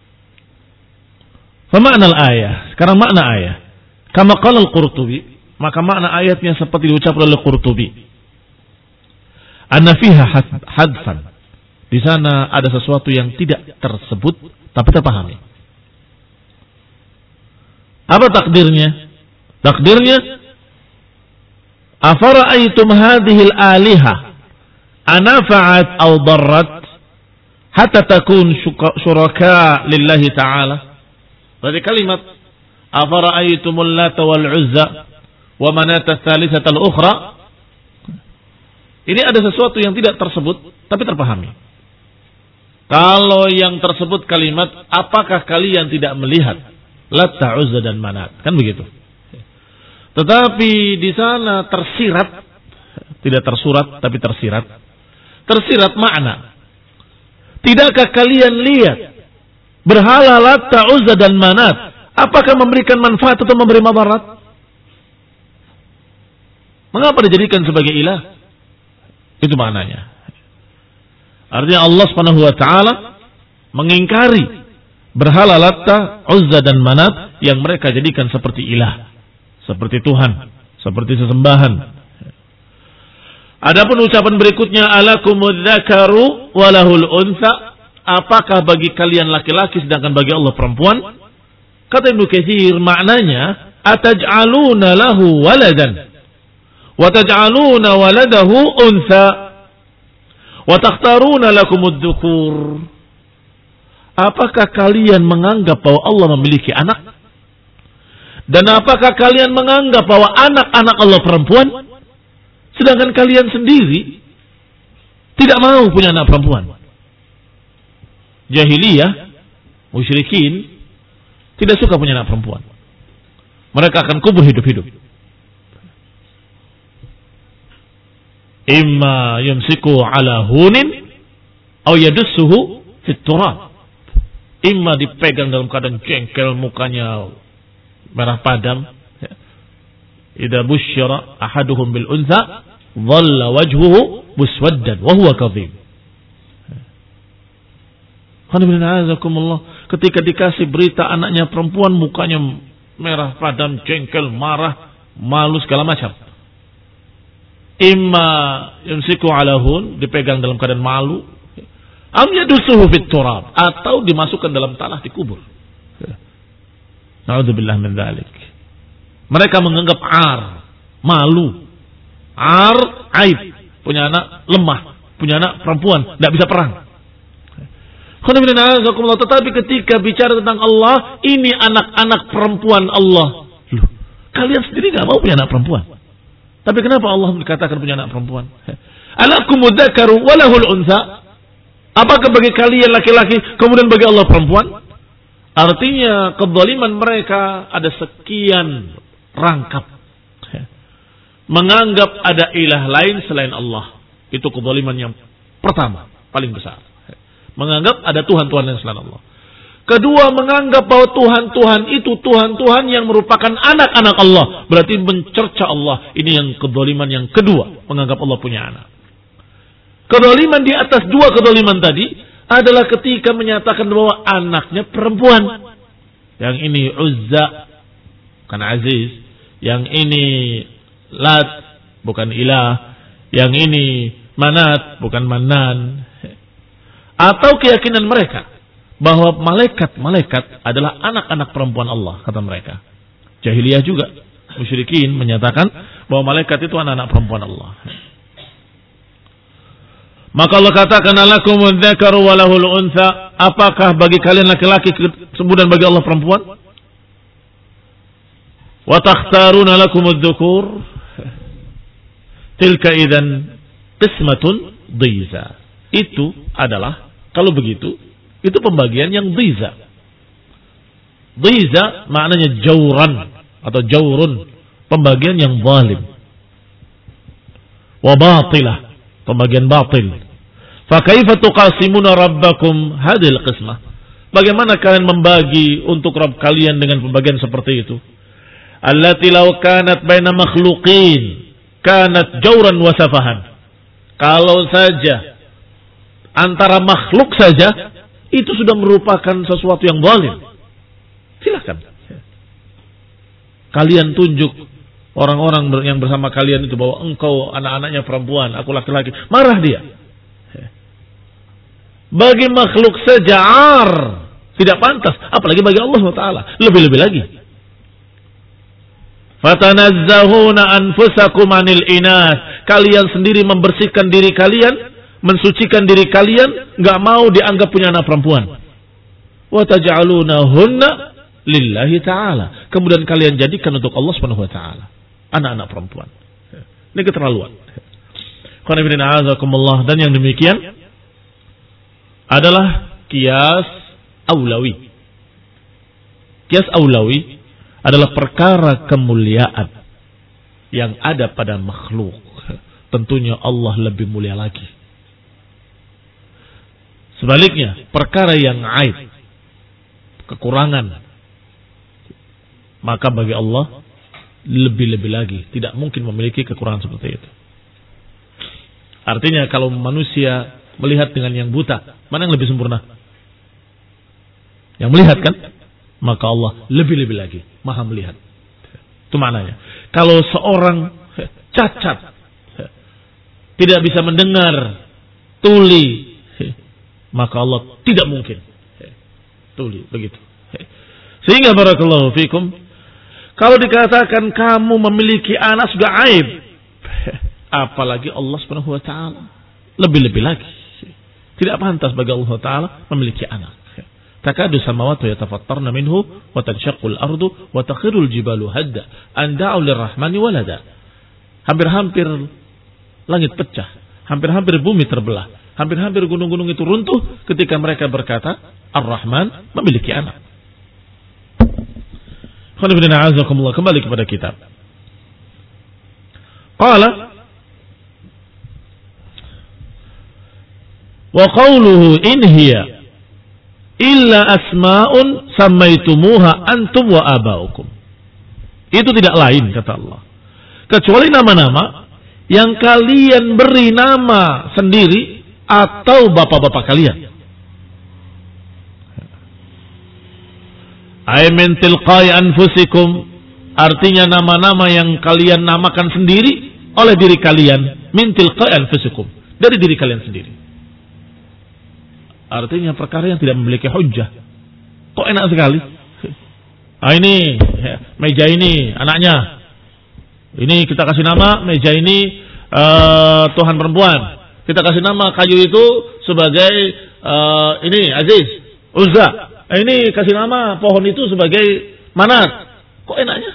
fa ma'na al-ayah. Sekarang makna ayat. Kama qala al-Qurtubi, maka makna ayatnya seperti diucapkan oleh Qurtubi. Anna fiha hadfan. Di sana ada sesuatu yang tidak tersebut tapi terpahami. Apa takdirnya? Takdirnya, afara'aytum hadhil aliha anafa'at aw darrat hatta takun syuraka lillahi ta'ala. Berarti kalimat afara'aytumul lata wal uzza wa manata tsalitsata al ukhra, ini ada sesuatu yang tidak tersebut tapi terpahami. Kalau yang tersebut kalimat, apakah kalian tidak melihat Lata, Uzza dan Manat? Kan begitu. Tetapi di sana tersirat, tidak tersurat tapi tersirat. Tersirat makna. Tidakkah kalian lihat berhala Lata, Uzza dan Manat, apakah memberikan manfaat atau memberi madarat? Mengapa dijadikan sebagai ilah? Itu maknanya. Artinya Allah Subhanahu wa taala mengingkari berhala Lata, Uzza dan Manat yang mereka jadikan seperti ilah, seperti Tuhan, seperti sesembahan. Adapun ucapan berikutnya, alakumudz dzakaru walahul untha, apakah bagi kalian laki-laki sedangkan bagi Allah perempuan? Kata Ibnu Katsir, maknanya ataj'aluna lahu waladan wa taj'aluna waladahu untha wa takhtaruna lakumudz dzukur. Apakah kalian menganggap bahwa Allah memiliki anak? Dan apakah kalian menganggap bahwa anak-anak Allah perempuan? Sedangkan kalian sendiri tidak mau punya anak perempuan. Jahiliyah, musyrikin tidak suka punya anak perempuan. Mereka akan kubur hidup-hidup. Imma yumsiku ala hunin atau yadussuhu fit turab. Imma dipegang dalam keadaan jengkel, mukanya merah padam. Idza busyira ahaduhum bil untha dhalla wajhuhu muswaddan wa huwa kadhib. Ketika dikasih berita anaknya perempuan, mukanya merah padam, jengkel, marah, malu segala macam. Imma yumsiku ala hun, dipegang dalam keadaan malu, am yadussuhu fit turab, atau dimasukkan dalam tanah dikubur. Na'udzubillah min dzalik. Mereka menganggap ar, malu, ar, aib, punya anak lemah, punya anak perempuan, tidak bisa perang. Tetapi ketika bicara tentang Allah, ini anak-anak perempuan Allah. Loh, kalian sendiri nggak mau punya anak perempuan. Tapi kenapa Allah dikatakan punya anak perempuan? Alakumudz dzakaru walahul untha. Apakah bagi kalian laki-laki, kemudian bagi Allah perempuan? Artinya kezaliman mereka ada sekian rangkap. Menganggap ada ilah lain selain Allah. Itu kezaliman yang pertama, paling besar. Menganggap ada Tuhan-Tuhan lain selain Allah. Kedua, menganggap bahwa Tuhan-Tuhan itu Tuhan-Tuhan yang merupakan anak-anak Allah. Berarti mencerca Allah. Ini yang kezaliman yang kedua, menganggap Allah punya anak. Kezaliman di atas dua kezaliman tadi adalah ketika menyatakan bahwa anaknya perempuan. Yang ini Uzza, bukan Aziz. Yang ini Lat, bukan Ilah. Yang ini Manat, bukan Manan. Atau keyakinan mereka bahwa malaikat-malaikat adalah anak-anak perempuan Allah, kata mereka. Jahiliyah juga, musyrikin menyatakan bahwa malaikat itu anak-anak perempuan Allah. Maka Allah katakan, alakumudz dzakaru walahul untha, apakah bagi kalian laki-laki kemudian bagi Allah perempuan? Wa takhtaruna lakumudz dzukur, tilka idzan qismatun dhiza. Itu adalah, kalau begitu, itu pembagian yang dhiza. Dhiza maknanya jauran atau jaurun, pembagian yang zalim. Wa batilah, pembagian batil. Fa kaifa tuqasimuna rabbakum hadhil qismah? Bagaimana kalian membagi untuk Rabb kalian dengan pembagian seperti itu? Allati law kanat baina makhluqin kanat jawran wa safahan. Kalau saja antara makhluk saja itu sudah merupakan sesuatu yang zalim. Silakan. Kalian tunjuk orang-orang yang bersama kalian itu bahwa engkau anak-anaknya perempuan, aku laki-laki. Marah dia. Bagi makhluk saja ar, tidak pantas. Apalagi bagi Allah subhanahu wa taala. Lebih-lebih lagi. Fatanazzahuna anfusakum anil inas. Kalian sendiri membersihkan diri kalian, mensucikan diri kalian, enggak mau dianggap punya anak perempuan. Wa taj'alunahunna lillahi ta'ala. Kemudian kalian jadikan untuk Allah subhanahu wa ta'ala anak-anak perempuan. Ini keterlaluan. Dan yang demikian adalah kias aulawi. Kias aulawi adalah perkara kemuliaan yang ada pada makhluk. Tentunya Allah lebih mulia lagi. Sebaliknya, perkara yang aib, kekurangan, maka bagi Allah lebih-lebih lagi tidak mungkin memiliki kekurangan seperti itu. Artinya kalau manusia melihat dengan yang buta, mana yang lebih sempurna? Yang melihat kan? Maka Allah lebih-lebih lagi maha melihat. Itu maknanya. Kalau seorang cacat, tidak bisa mendengar, tuli, maka Allah tidak mungkin tuli, begitu. Sehingga barakallahu fikum, kalau dikatakan kamu memiliki anak sudah aib, apalagi Allah subhanahu wa ta'ala, lebih-lebih lagi. Tidak pantas bagi Allah Ta'ala memiliki anak. Takadu samawatu yatafattarna minhu wa tanshaqqul ardu wa takhirul jibalu hadda an da'u lirrahmani walada. Hampir-hampir langit pecah, hampir-hampir bumi terbelah, hampir-hampir gunung-gunung itu runtuh ketika mereka berkata Ar-Rahman memiliki anak. Kembali kepada kitab. Qala wa qawluhu in hiya illa asma'un sammaitumuha antum wa abaukum. Itu tidak lain kata Allah, kecuali nama-nama yang kalian beri nama sendiri atau bapak-bapak kalian. Ay min tilqai anfusikum, artinya nama-nama yang kalian namakan sendiri oleh diri kalian. Min tilqai anfusikum, dari diri kalian sendiri. Artinya perkara yang tidak memiliki hujjah. Kok enak sekali? Ah ini meja ini anaknya. Ini kita kasih nama meja ini uh, Tuhan perempuan. Kita kasih nama kayu itu sebagai uh, ini Aziz, Uzza. Ini kasih nama pohon itu sebagai Manat. Kok enaknya?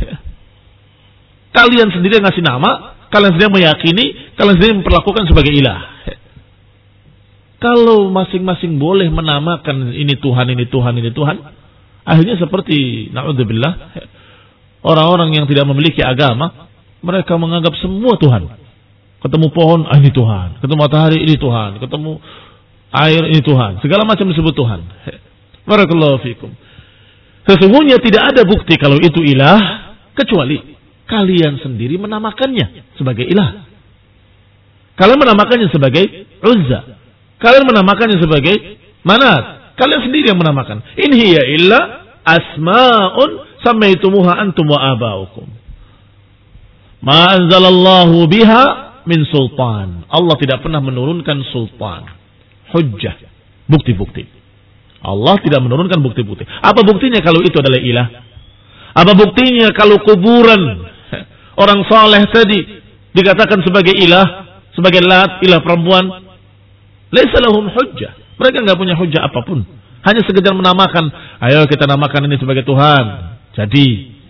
Kalian sendiri yang ngasih nama, kalian sendiri meyakini, kalian sendiri memperlakukan sebagai ilah. Kalau masing-masing boleh menamakan ini Tuhan, ini Tuhan, ini Tuhan, akhirnya seperti na'udzubillah, orang-orang yang tidak memiliki agama, mereka menganggap semua Tuhan. Ketemu pohon, ah ini Tuhan. Ketemu matahari, ini Tuhan. Ketemu air, ini Tuhan. Segala macam disebut Tuhan. Barakallahu fikum. Sesungguhnya tidak ada bukti kalau itu ilah, kecuali kalian sendiri menamakannya sebagai ilah. Kalian menamakannya sebagai Uzza. Kalian menamakannya sebagai Manat. Kalian sendiri yang menamakan. In hiya illa asma'un sammaitumuha antum wa abaukum. Ma anzalallahu biha min sultan. Allah tidak pernah menurunkan sultan, hujjah, bukti-bukti. Allah tidak menurunkan bukti-bukti. Apa buktinya kalau itu adalah ilah? Apa buktinya kalau kuburan orang saleh tadi dikatakan sebagai ilah, sebagai Lat, ilah perempuan? Laisa lahum hujjah. Mereka enggak punya hujjah apapun. Hanya sekedar menamakan, ayo kita namakan ini sebagai Tuhan. Jadi,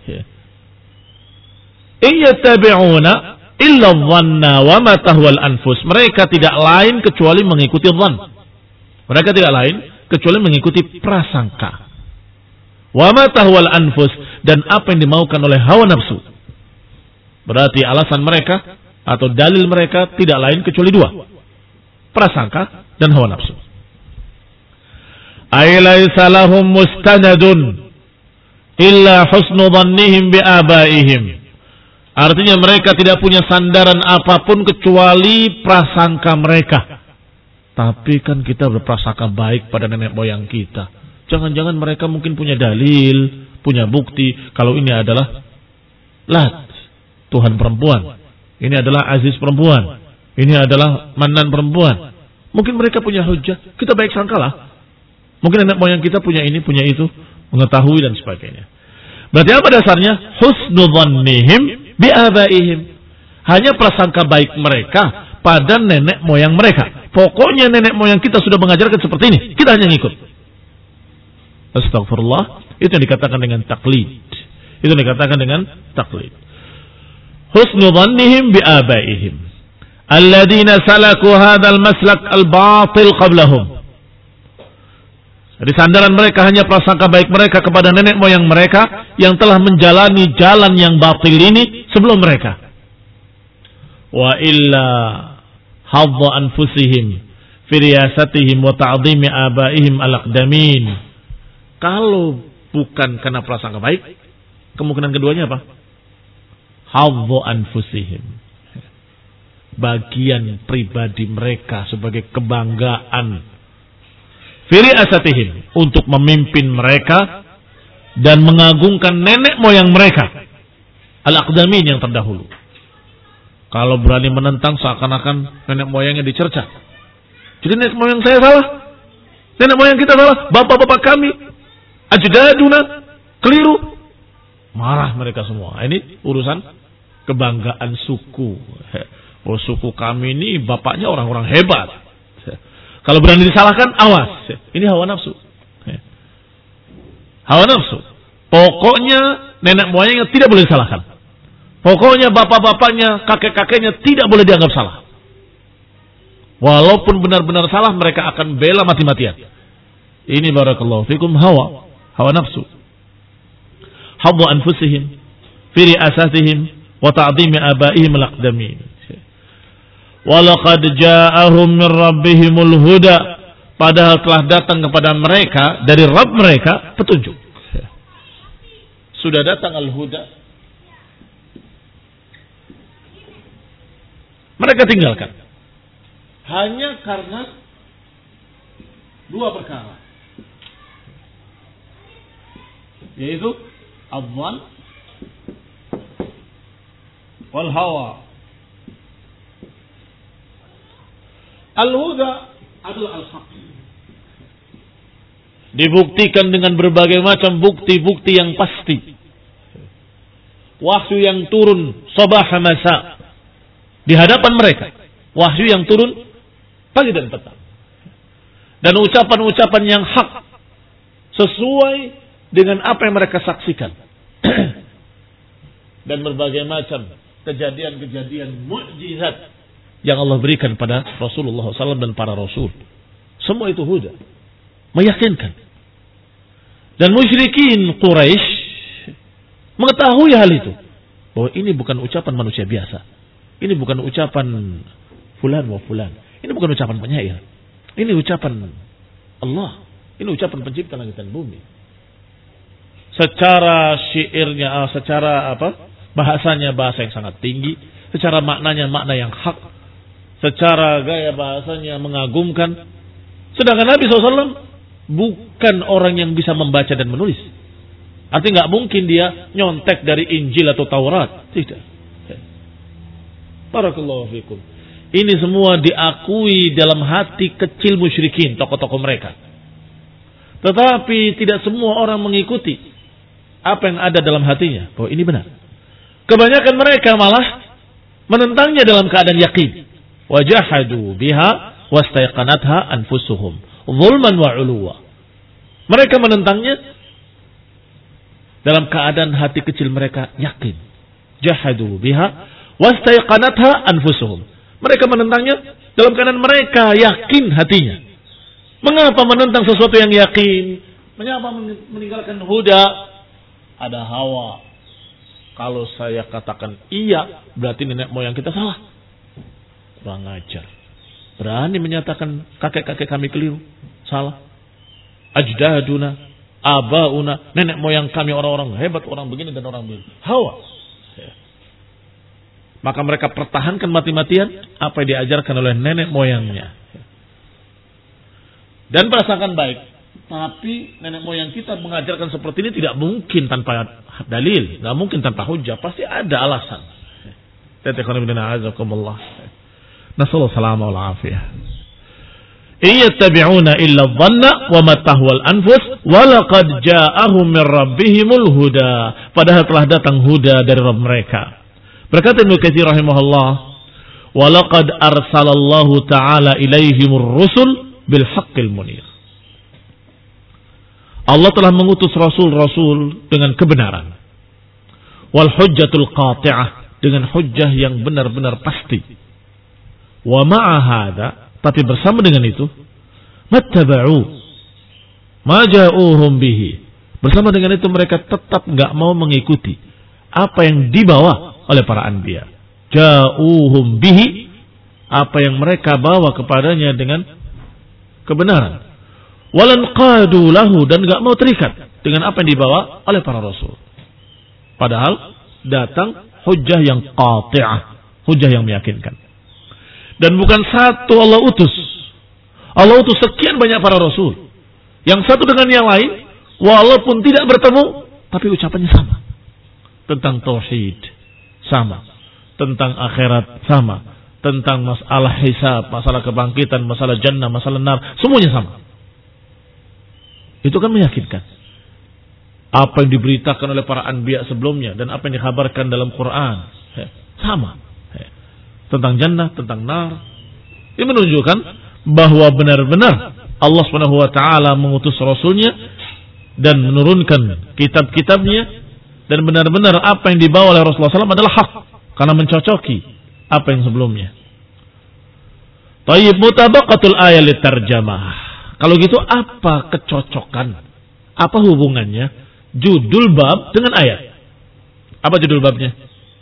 iyattabi'una illa dhanna wa ma tahwal anfus. Mereka tidak lain kecuali mengikuti dhann. Mereka tidak lain kecuali mengikuti prasangka. Wa ma tahwal anfus, dan apa yang dimaukan oleh hawa nafsu. Berarti alasan mereka atau dalil mereka tidak lain kecuali dua. Prasangka dan hawa nafsu. ay laisa lahum mustanadun illa husnu dhannihim bi abaihim. Artinya mereka tidak punya sandaran apapun kecuali prasangka mereka. Tapi kan kita berprasangka baik pada nenek moyang kita. Jangan-jangan mereka mungkin punya dalil, punya bukti kalau ini adalah Lat, Tuhan perempuan. Ini adalah Aziz perempuan. Ini adalah Manan perempuan. Mungkin mereka punya hujah. Kita baik sangkalah. Mungkin nenek moyang kita punya ini, punya itu, mengetahui dan sebagainya. Berarti apa dasarnya? Husnu dhannihim bi abaihim. Hanya prasangka baik mereka pada nenek moyang mereka. Pokoknya nenek moyang kita sudah mengajarkan seperti ini, kita hanya ngikut. Astagfirullah, itu yang dikatakan dengan taklid. Itu yang dikatakan dengan taklid. Husnu dhannihim bi abaihim alladziina salaku hadzal maslak al-batil qablahum. Jadi sandaran mereka hanya prasangka baik mereka kepada nenek moyang mereka yang telah menjalani jalan yang batil ini sebelum mereka. Wa illa hadza anfusihim fi riyasatihim wa ta'dhimi abaihim al-aqdamin. Kalau bukan karena prasangka baik, kemungkinan keduanya apa? Hadza anfusihim. Bagian pribadi mereka sebagai kebanggaan. Fi riyasatihim, untuk memimpin mereka dan mengagungkan nenek moyang mereka. Al-aqdamin yang terdahulu. Kalau berani menentang seakan-akan nenek moyangnya dicerca. Jadi nenek moyang saya salah. Nenek moyang kita salah. Bapak-bapak kami, ajdaduna, keliru. Marah mereka semua. Ini urusan kebanggaan suku. Oh, suku kami ini bapaknya orang-orang hebat. Kalau berani disalahkan, awas. Ini hawa nafsu. Hawa nafsu. Pokoknya nenek moyangnya tidak boleh disalahkan. Pokoknya bapak-bapaknya, kakek-kakeknya tidak boleh dianggap salah. Walaupun benar-benar salah, mereka akan bela mati-matian. Ini barakallahu fikum hawa, hawa nafsu. Hadza anfusihim fi ri'asatihim wa ta'dhimi abaihim al-aqdamin. Wa laqad ja'ahum min rabbihimul huda. Padahal telah datang kepada mereka dari Rabb mereka petunjuk. Sudah datang al-huda. Mereka tinggalkan. Hanya karena dua perkara. Yaitu adh-dhann wal hawa. Al-huda adalah al-haq. Dibuktikan dengan berbagai macam bukti-bukti yang pasti. Wahyu yang turun sabah masa di hadapan mereka. Wahyu yang turun pagi dan petang. Dan ucapan-ucapan yang hak sesuai dengan apa yang mereka saksikan. Dan berbagai macam kejadian-kejadian mukjizat yang Allah berikan pada Rasulullah shallallahu alaihi wasallam dan para rasul. Semua itu huda. Meyakinkan. Dan musyrikin Quraisy mengetahui hal itu. Bahwa ini bukan ucapan manusia biasa. Ini bukan ucapan fulan wa fulan. Ini bukan ucapan penyair. Ini ucapan Allah. Ini ucapan pencipta langit dan bumi. Secara syairnya, secara apa? Bahasanya bahasa yang sangat tinggi. Secara maknanya makna yang hak. Secara gaya bahasanya mengagumkan. Sedangkan Nabi shallallahu alaihi wasallam bukan orang yang bisa membaca dan menulis. Artinya nggak mungkin dia nyontek dari Injil atau Taurat. Tidak. Barakallahu fikum. Ini semua diakui dalam hati kecil musyrikin, tokoh-tokoh mereka. Tetapi tidak semua orang mengikuti apa yang ada dalam hatinya. Bahwa ini benar. Kebanyakan mereka malah menentangnya dalam keadaan yakin. Wajahadu biha wastaiqanatha anfusuhum zulman wa uluwa. Mereka menentangnya dalam keadaan hati kecil mereka yakin. Jahadu biha wastaiqanatha anfusuhum. Mereka menentangnya dalam keadaan mereka yakin hatinya. Mengapa menentang sesuatu yang yakin? Mengapa meninggalkan huda? Ada hawa. Kalau saya katakan iya, berarti nenek moyang kita salah. Kurang ajar. Berani menyatakan kakek-kakek kami keliru. Salah. ajdaduna, abauna, nenek moyang kami orang-orang hebat, orang begini dan orang begini. Hawa. Maka mereka pertahankan mati-matian apa yang diajarkan oleh nenek moyangnya. Dan merasakan baik. Tapi nenek moyang kita mengajarkan seperti ini tidak mungkin tanpa dalil. Tidak mungkin tanpa hujah. Pasti ada alasan. Nasallahu salama wal afiyah. Iyattabi'una illa dhanna wa ma tahwal anfus wa laqad ja'ahum min rabbihimul huda. Padahal telah datang huda dari Rabb mereka. Berkata Ibnu Katsir rahimahullah, wa laqad arsalallahu ta'ala ilaihimur rusul bil haqqil munir. Allah telah mengutus rasul-rasul dengan kebenaran. Wal hujjatul qati'ah, dengan hujjah yang benar-benar pasti. Wa ma'a hadza, tapi bersama dengan itu, mattaba'u ma ja'uhum bihi. Bersama dengan itu mereka tetap enggak mau mengikuti apa yang dibawa oleh para anbiya. Ja'uhum bihi, apa yang mereka bawa kepadanya dengan kebenaran. Walan qadu lahu, dan enggak mau terikat dengan apa yang dibawa oleh para rasul. Padahal datang hujjah yang qati'ah, hujjah yang meyakinkan. Dan bukan satu Allah utus. Allah utus sekian banyak para rasul. Yang satu dengan yang lain, walaupun tidak bertemu, tapi ucapannya sama. Tentang tauhid sama. Tentang akhirat sama. Tentang masalah hisab, masalah kebangkitan, masalah jannah, masalah nar, semuanya sama. Itu kan meyakinkan. Apa yang diberitakan oleh para anbiya sebelumnya dan apa yang dikhabarkan dalam Quran sama. Tentang jannah, tentang nar. Ini menunjukkan bahwa benar-benar Allah Subhanahu wa taala mengutus rasulnya dan menurunkan kitab-kitabnya, dan benar-benar apa yang dibawa oleh Rasulullah shallallahu alaihi wasallam adalah hak karena mencocoki apa yang sebelumnya. Tayyib, mutabaqatul ayat litarjamah. Kalau gitu apa kecocokan? Apa hubungannya judul bab dengan ayat? Apa judul babnya?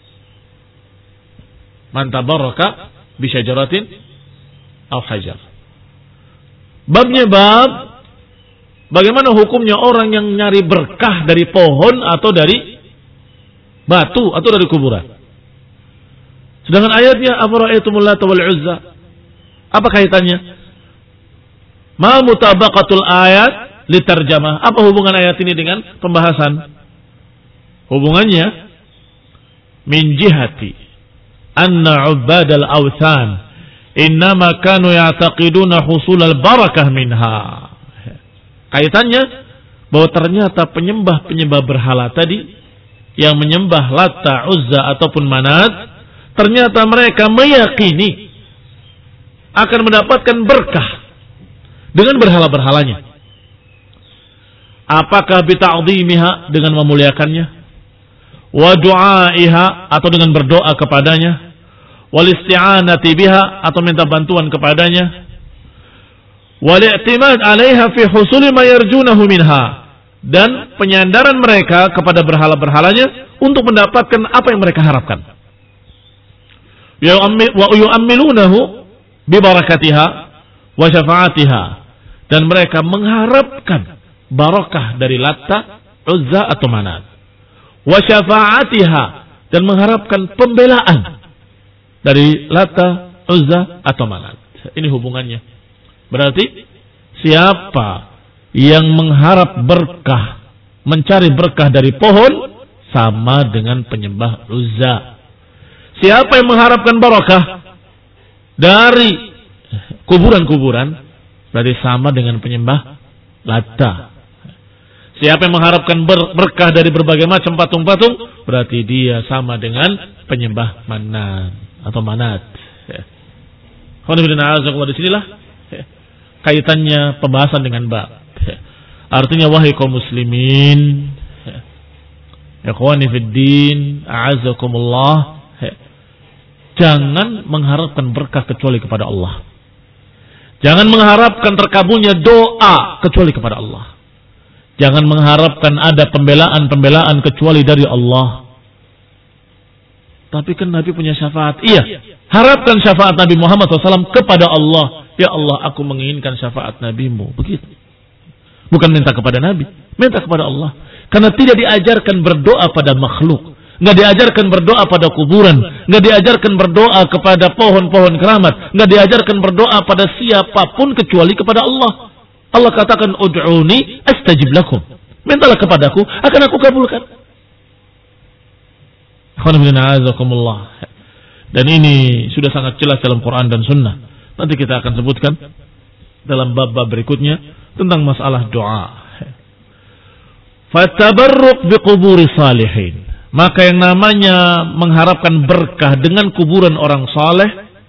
Man tabarraka bi syajaratin aw hajar. Babnya bab bagaimana hukumnya orang yang nyari berkah dari pohon atau dari batu atau dari kuburan. Sedangkan ayatnya afara'aytumul lata wal uzza. Apa kaitannya? Ma mutabaqatul ayat litarjamah. Apa hubungan ayat ini dengan pembahasan? Hubungannya min jihati anna ubadal awthan innama kanu ya'taqiduna husulal barakah minha. Kaitannya bahwa ternyata penyembah-penyembah berhala tadi yang menyembah Lata, Uzza ataupun Manat, ternyata mereka meyakini akan mendapatkan berkah dengan berhala-berhalanya. Apakah bita'dhimiha, dengan memuliakannya, wa du'aiha, atau dengan berdoa kepadanya, wal isti'anati biha, atau minta bantuan kepadanya, wal i'timad 'alaiha fi husuli ma yarjunahu minha, dan penyandaran mereka kepada berhala-berhalanya untuk mendapatkan apa yang mereka harapkan. Wa yu'ammilunahu bi barakatiha wa syafa'atiha, dan mereka mengharapkan barakah dari Lata, Uzza atau Manat. Wa syafa'atiha, dan mengharapkan pembelaan dari Lata, Uzza atau Manat. Ini hubungannya. Berarti siapa yang mengharap berkah, mencari berkah dari pohon, sama dengan penyembah Uzza. Siapa yang mengharapkan barakah dari kuburan-kuburan, berarti sama dengan penyembah Lata. Siapa yang mengharapkan ber berkah dari berbagai macam patung-patung, berarti dia sama dengan penyembah Manat atau Manat. Di sinilah kaitannya pembahasan dengan bab. Artinya wahai kaum muslimin, ikhwani fid din, a'azzakumullah, jangan mengharapkan berkah kecuali kepada Allah. Jangan mengharapkan terkabulnya doa kecuali kepada Allah. Jangan mengharapkan ada pembelaan-pembelaan kecuali dari Allah. Tapi kan Nabi punya syafaat. Iya, harapkan syafaat Nabi Muhammad shallallahu alaihi wasallam kepada Allah. Ya Allah, aku menginginkan syafaat Nabimu. Begitu. Bukan minta kepada Nabi, minta kepada Allah. Karena tidak diajarkan berdoa pada makhluk, nggak diajarkan berdoa pada kuburan, nggak diajarkan berdoa kepada pohon-pohon keramat, nggak diajarkan berdoa pada siapapun kecuali kepada Allah. Allah katakan, ud'uni astajib lakum. Mintalah kepadaku, akan aku kabulkan. Dan ini sudah sangat jelas dalam Quran dan Sunnah. Nanti kita akan sebutkan dalam bab-bab berikutnya tentang masalah doa. Fatabarruk biquburi salihin. Maka yang namanya mengharapkan berkah dengan kuburan orang saleh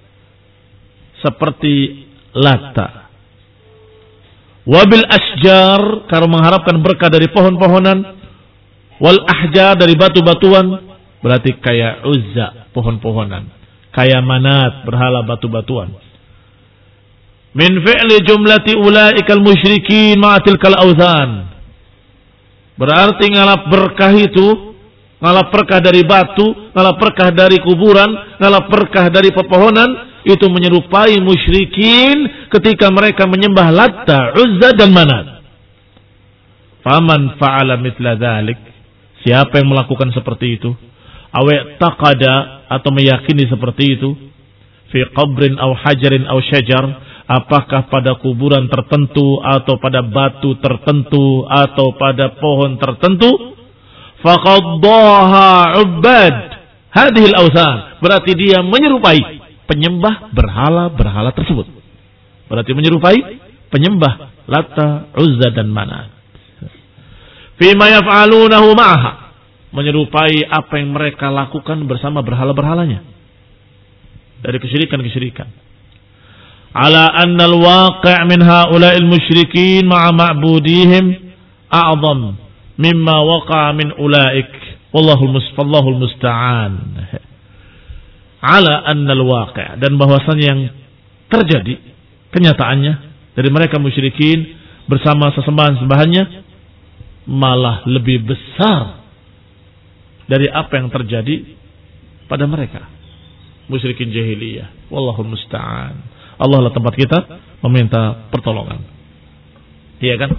seperti Lata. Wabil asjar, kalau mengharapkan berkah dari pohon-pohonan. Wal ahjar, dari batu-batuan. Berarti kayak Uzza, pohon-pohonan. Kayak Manat, berhala batu-batuan. Min fi'li jumlati ulaikal musyrikin ma'atilkal awthan. Berarti ngalap berkah itu, ngalap berkah dari batu, ngalap berkah dari kuburan, ngalap berkah dari pepohonan, itu menyerupai musyrikin ketika mereka menyembah Latta, Uzza dan Manat. Faman fa'ala mithla dzalik, siapa yang melakukan seperti itu? Awe taqada, atau meyakini seperti itu, fi qabrin aw hajarin aw syajar, apakah pada kuburan tertentu atau pada batu tertentu atau pada pohon tertentu, faqad dhaha ubbad hadhihi al-awthan, berarti dia menyerupai penyembah berhala-berhala tersebut. Berarti menyerupai penyembah Lata, Uzza dan Manat. Fima yaf'alunahu ma'aha, menyerupai apa yang mereka lakukan bersama berhala-berhalanya dari kesyirikan-kesyirikan. Ala anna al-waqi' min ha'ula'il musyrikin ma'a ma'budihim a'zam mimma waqa'a min ula'ik wallahu musta'an. Ala anna al-waqi', dan bahwasanya yang terjadi kenyataannya dari mereka musyrikin bersama sesembahan-sembahannya malah lebih besar dari apa yang terjadi pada mereka musyrikin jahiliyah. Wallahul musta'an. Allah lah tempat kita meminta pertolongan. Iya kan?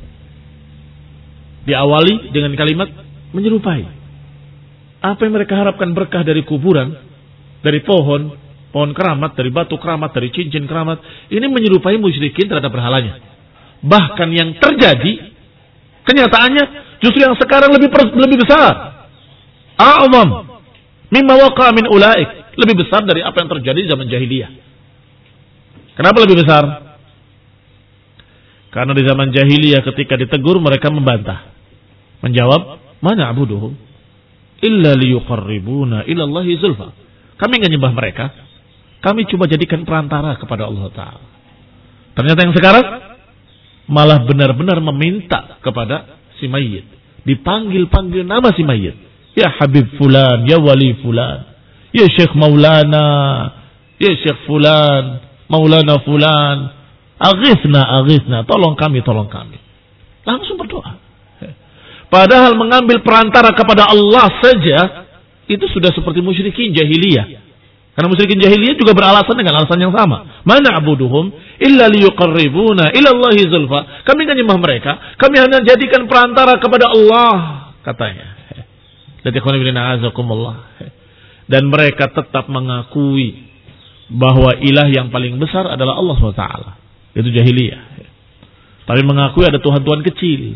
Diawali dengan kalimat menyerupai. Apa yang mereka harapkan berkah dari kuburan, dari pohon, pohon keramat, dari batu keramat, dari cincin keramat, ini menyerupai musyrikin terhadap berhalanya. Bahkan yang terjadi kenyataannya justru yang sekarang lebih lebih besar. A'zam mimma waqa min ulaik, lebih besar dari apa yang terjadi zaman jahiliyah. Kenapa lebih besar? Karena di zaman jahiliyah ketika ditegur mereka membantah, menjawab, "Mana abuduhum illa liyuqarribuna ila Allahi zulfa." Kami enggak nyembah mereka, kami cuma jadikan perantara kepada Allah Ta'ala. Ternyata yang sekarang malah benar-benar meminta kepada si mayit, dipanggil-panggil nama si mayit. Ya Habib Fulan, ya Wali Fulan, ya Syekh Maulana, ya Syekh Fulan, Maulana Fulan, aghithna, aghithna, tolong kami, tolong kami. Langsung berdoa. Padahal mengambil perantara kepada Allah saja, itu sudah seperti musyrikin jahiliyah. Karena musyrikin jahiliyah juga beralasan dengan alasan yang sama. Mana abuduhum illa liyuqarribuna ila Allahi zulfa. Kami kan nyembah mereka, kami hanya jadikan perantara kepada Allah, katanya. Dan mereka tetap mengakui bahwa ilah yang paling besar adalah Allah subhanahu wa taala. Itu jahiliyah. Tapi mengakui ada Tuhan-Tuhan kecil.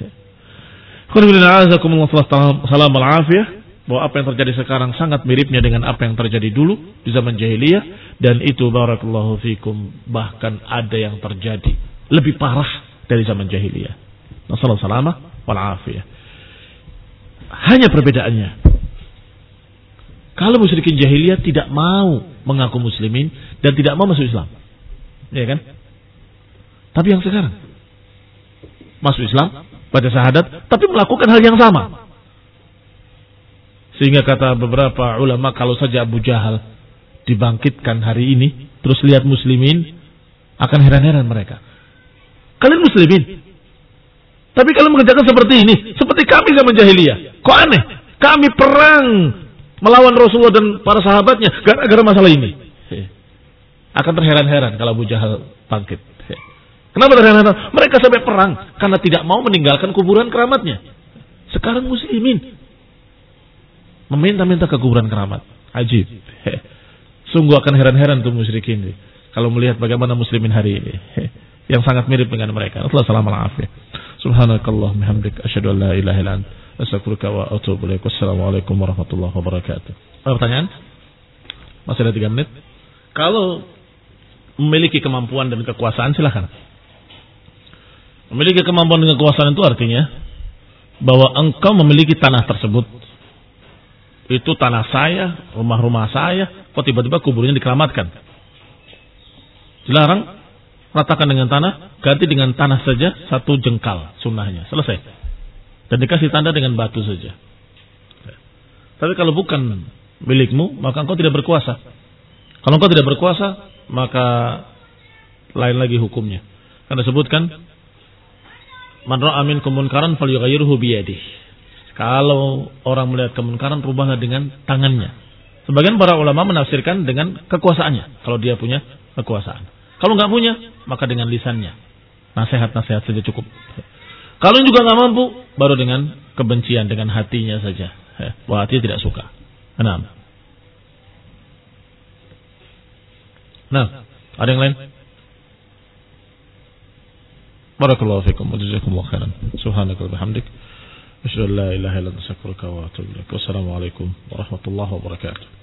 Salam al-afiyah, bahwa apa yang terjadi sekarang sangat miripnya dengan apa yang terjadi dulu di zaman jahiliyah, dan itu barakallahu fikum bahkan ada yang terjadi lebih parah dari zaman jahiliyah. Nasallahu salamah wal afiyah. Hanya perbedaannya, kalau musyrikin jahiliyah tidak mau mengaku muslimin dan tidak mau masuk Islam, ya kan? Tapi yang sekarang masuk Islam, baca syahadat, tapi melakukan hal yang sama. Sehingga kata beberapa ulama, kalau saja Abu Jahal dibangkitkan hari ini, terus lihat muslimin, akan heran-heran mereka. Kalian muslimin, tapi kalau mengerjakan seperti ini, seperti kami zaman jahiliyah, kok aneh? Kami perang melawan Rasulullah dan para sahabatnya gara-gara masalah ini. Akan terheran-heran kalau Abu Jahal bangkit. Kenapa terheran-heran? Mereka sampai perang karena tidak mau meninggalkan kuburan keramatnya. Sekarang muslimin meminta-minta ke kuburan keramat. Ajib. Sungguh akan heran-heran tuh musyrikin kalau melihat bagaimana muslimin hari ini yang sangat mirip dengan mereka. Allah salam alaihi. Subhanakallah bihamdik asyhadu an la ilaha illa anta astaghfiruka wa atubu ilaik. Wassalamualaikum warahmatullahi wabarakatuh. Ada pertanyaan? Masih ada tiga menit. Kalau memiliki kemampuan dan kekuasaan silakan. Memiliki kemampuan dan kekuasaan itu artinya bahwa engkau memiliki tanah tersebut. Itu tanah saya, rumah-rumah saya, kok tiba-tiba kuburnya dikeramatkan. Dilarang, ratakan dengan tanah, ganti dengan tanah saja satu jengkal sunnahnya, selesai. Dan dikasih tanda dengan batu saja. Tapi kalau bukan milikmu, maka engkau tidak berkuasa. Kalau engkau tidak berkuasa, maka lain lagi hukumnya. Karena disebutkan, man ra'a minkum munkaran falyughayyirhu biyadihi. Kalau orang melihat kemunkaran, rubahlah dengan tangannya. Sebagian para ulama menafsirkan dengan kekuasaannya. Kalau dia punya kekuasaan. Kalau nggak punya, maka dengan lisannya. Nasihat-nasihat saja cukup. Kalau juga nggak mampu, baru dengan kebencian, dengan hatinya saja. Wah, hatinya tidak suka. Enam. Nah, ada yang lain? Barakallahu fikum wa jazakumullahu khairan. Subhanakallahumma wa bihamdik. Asyhadu an la ilaha illa anta astaghfiruka wa atubu ilaik. Wassalamualaikum warahmatullahi wabarakatuh.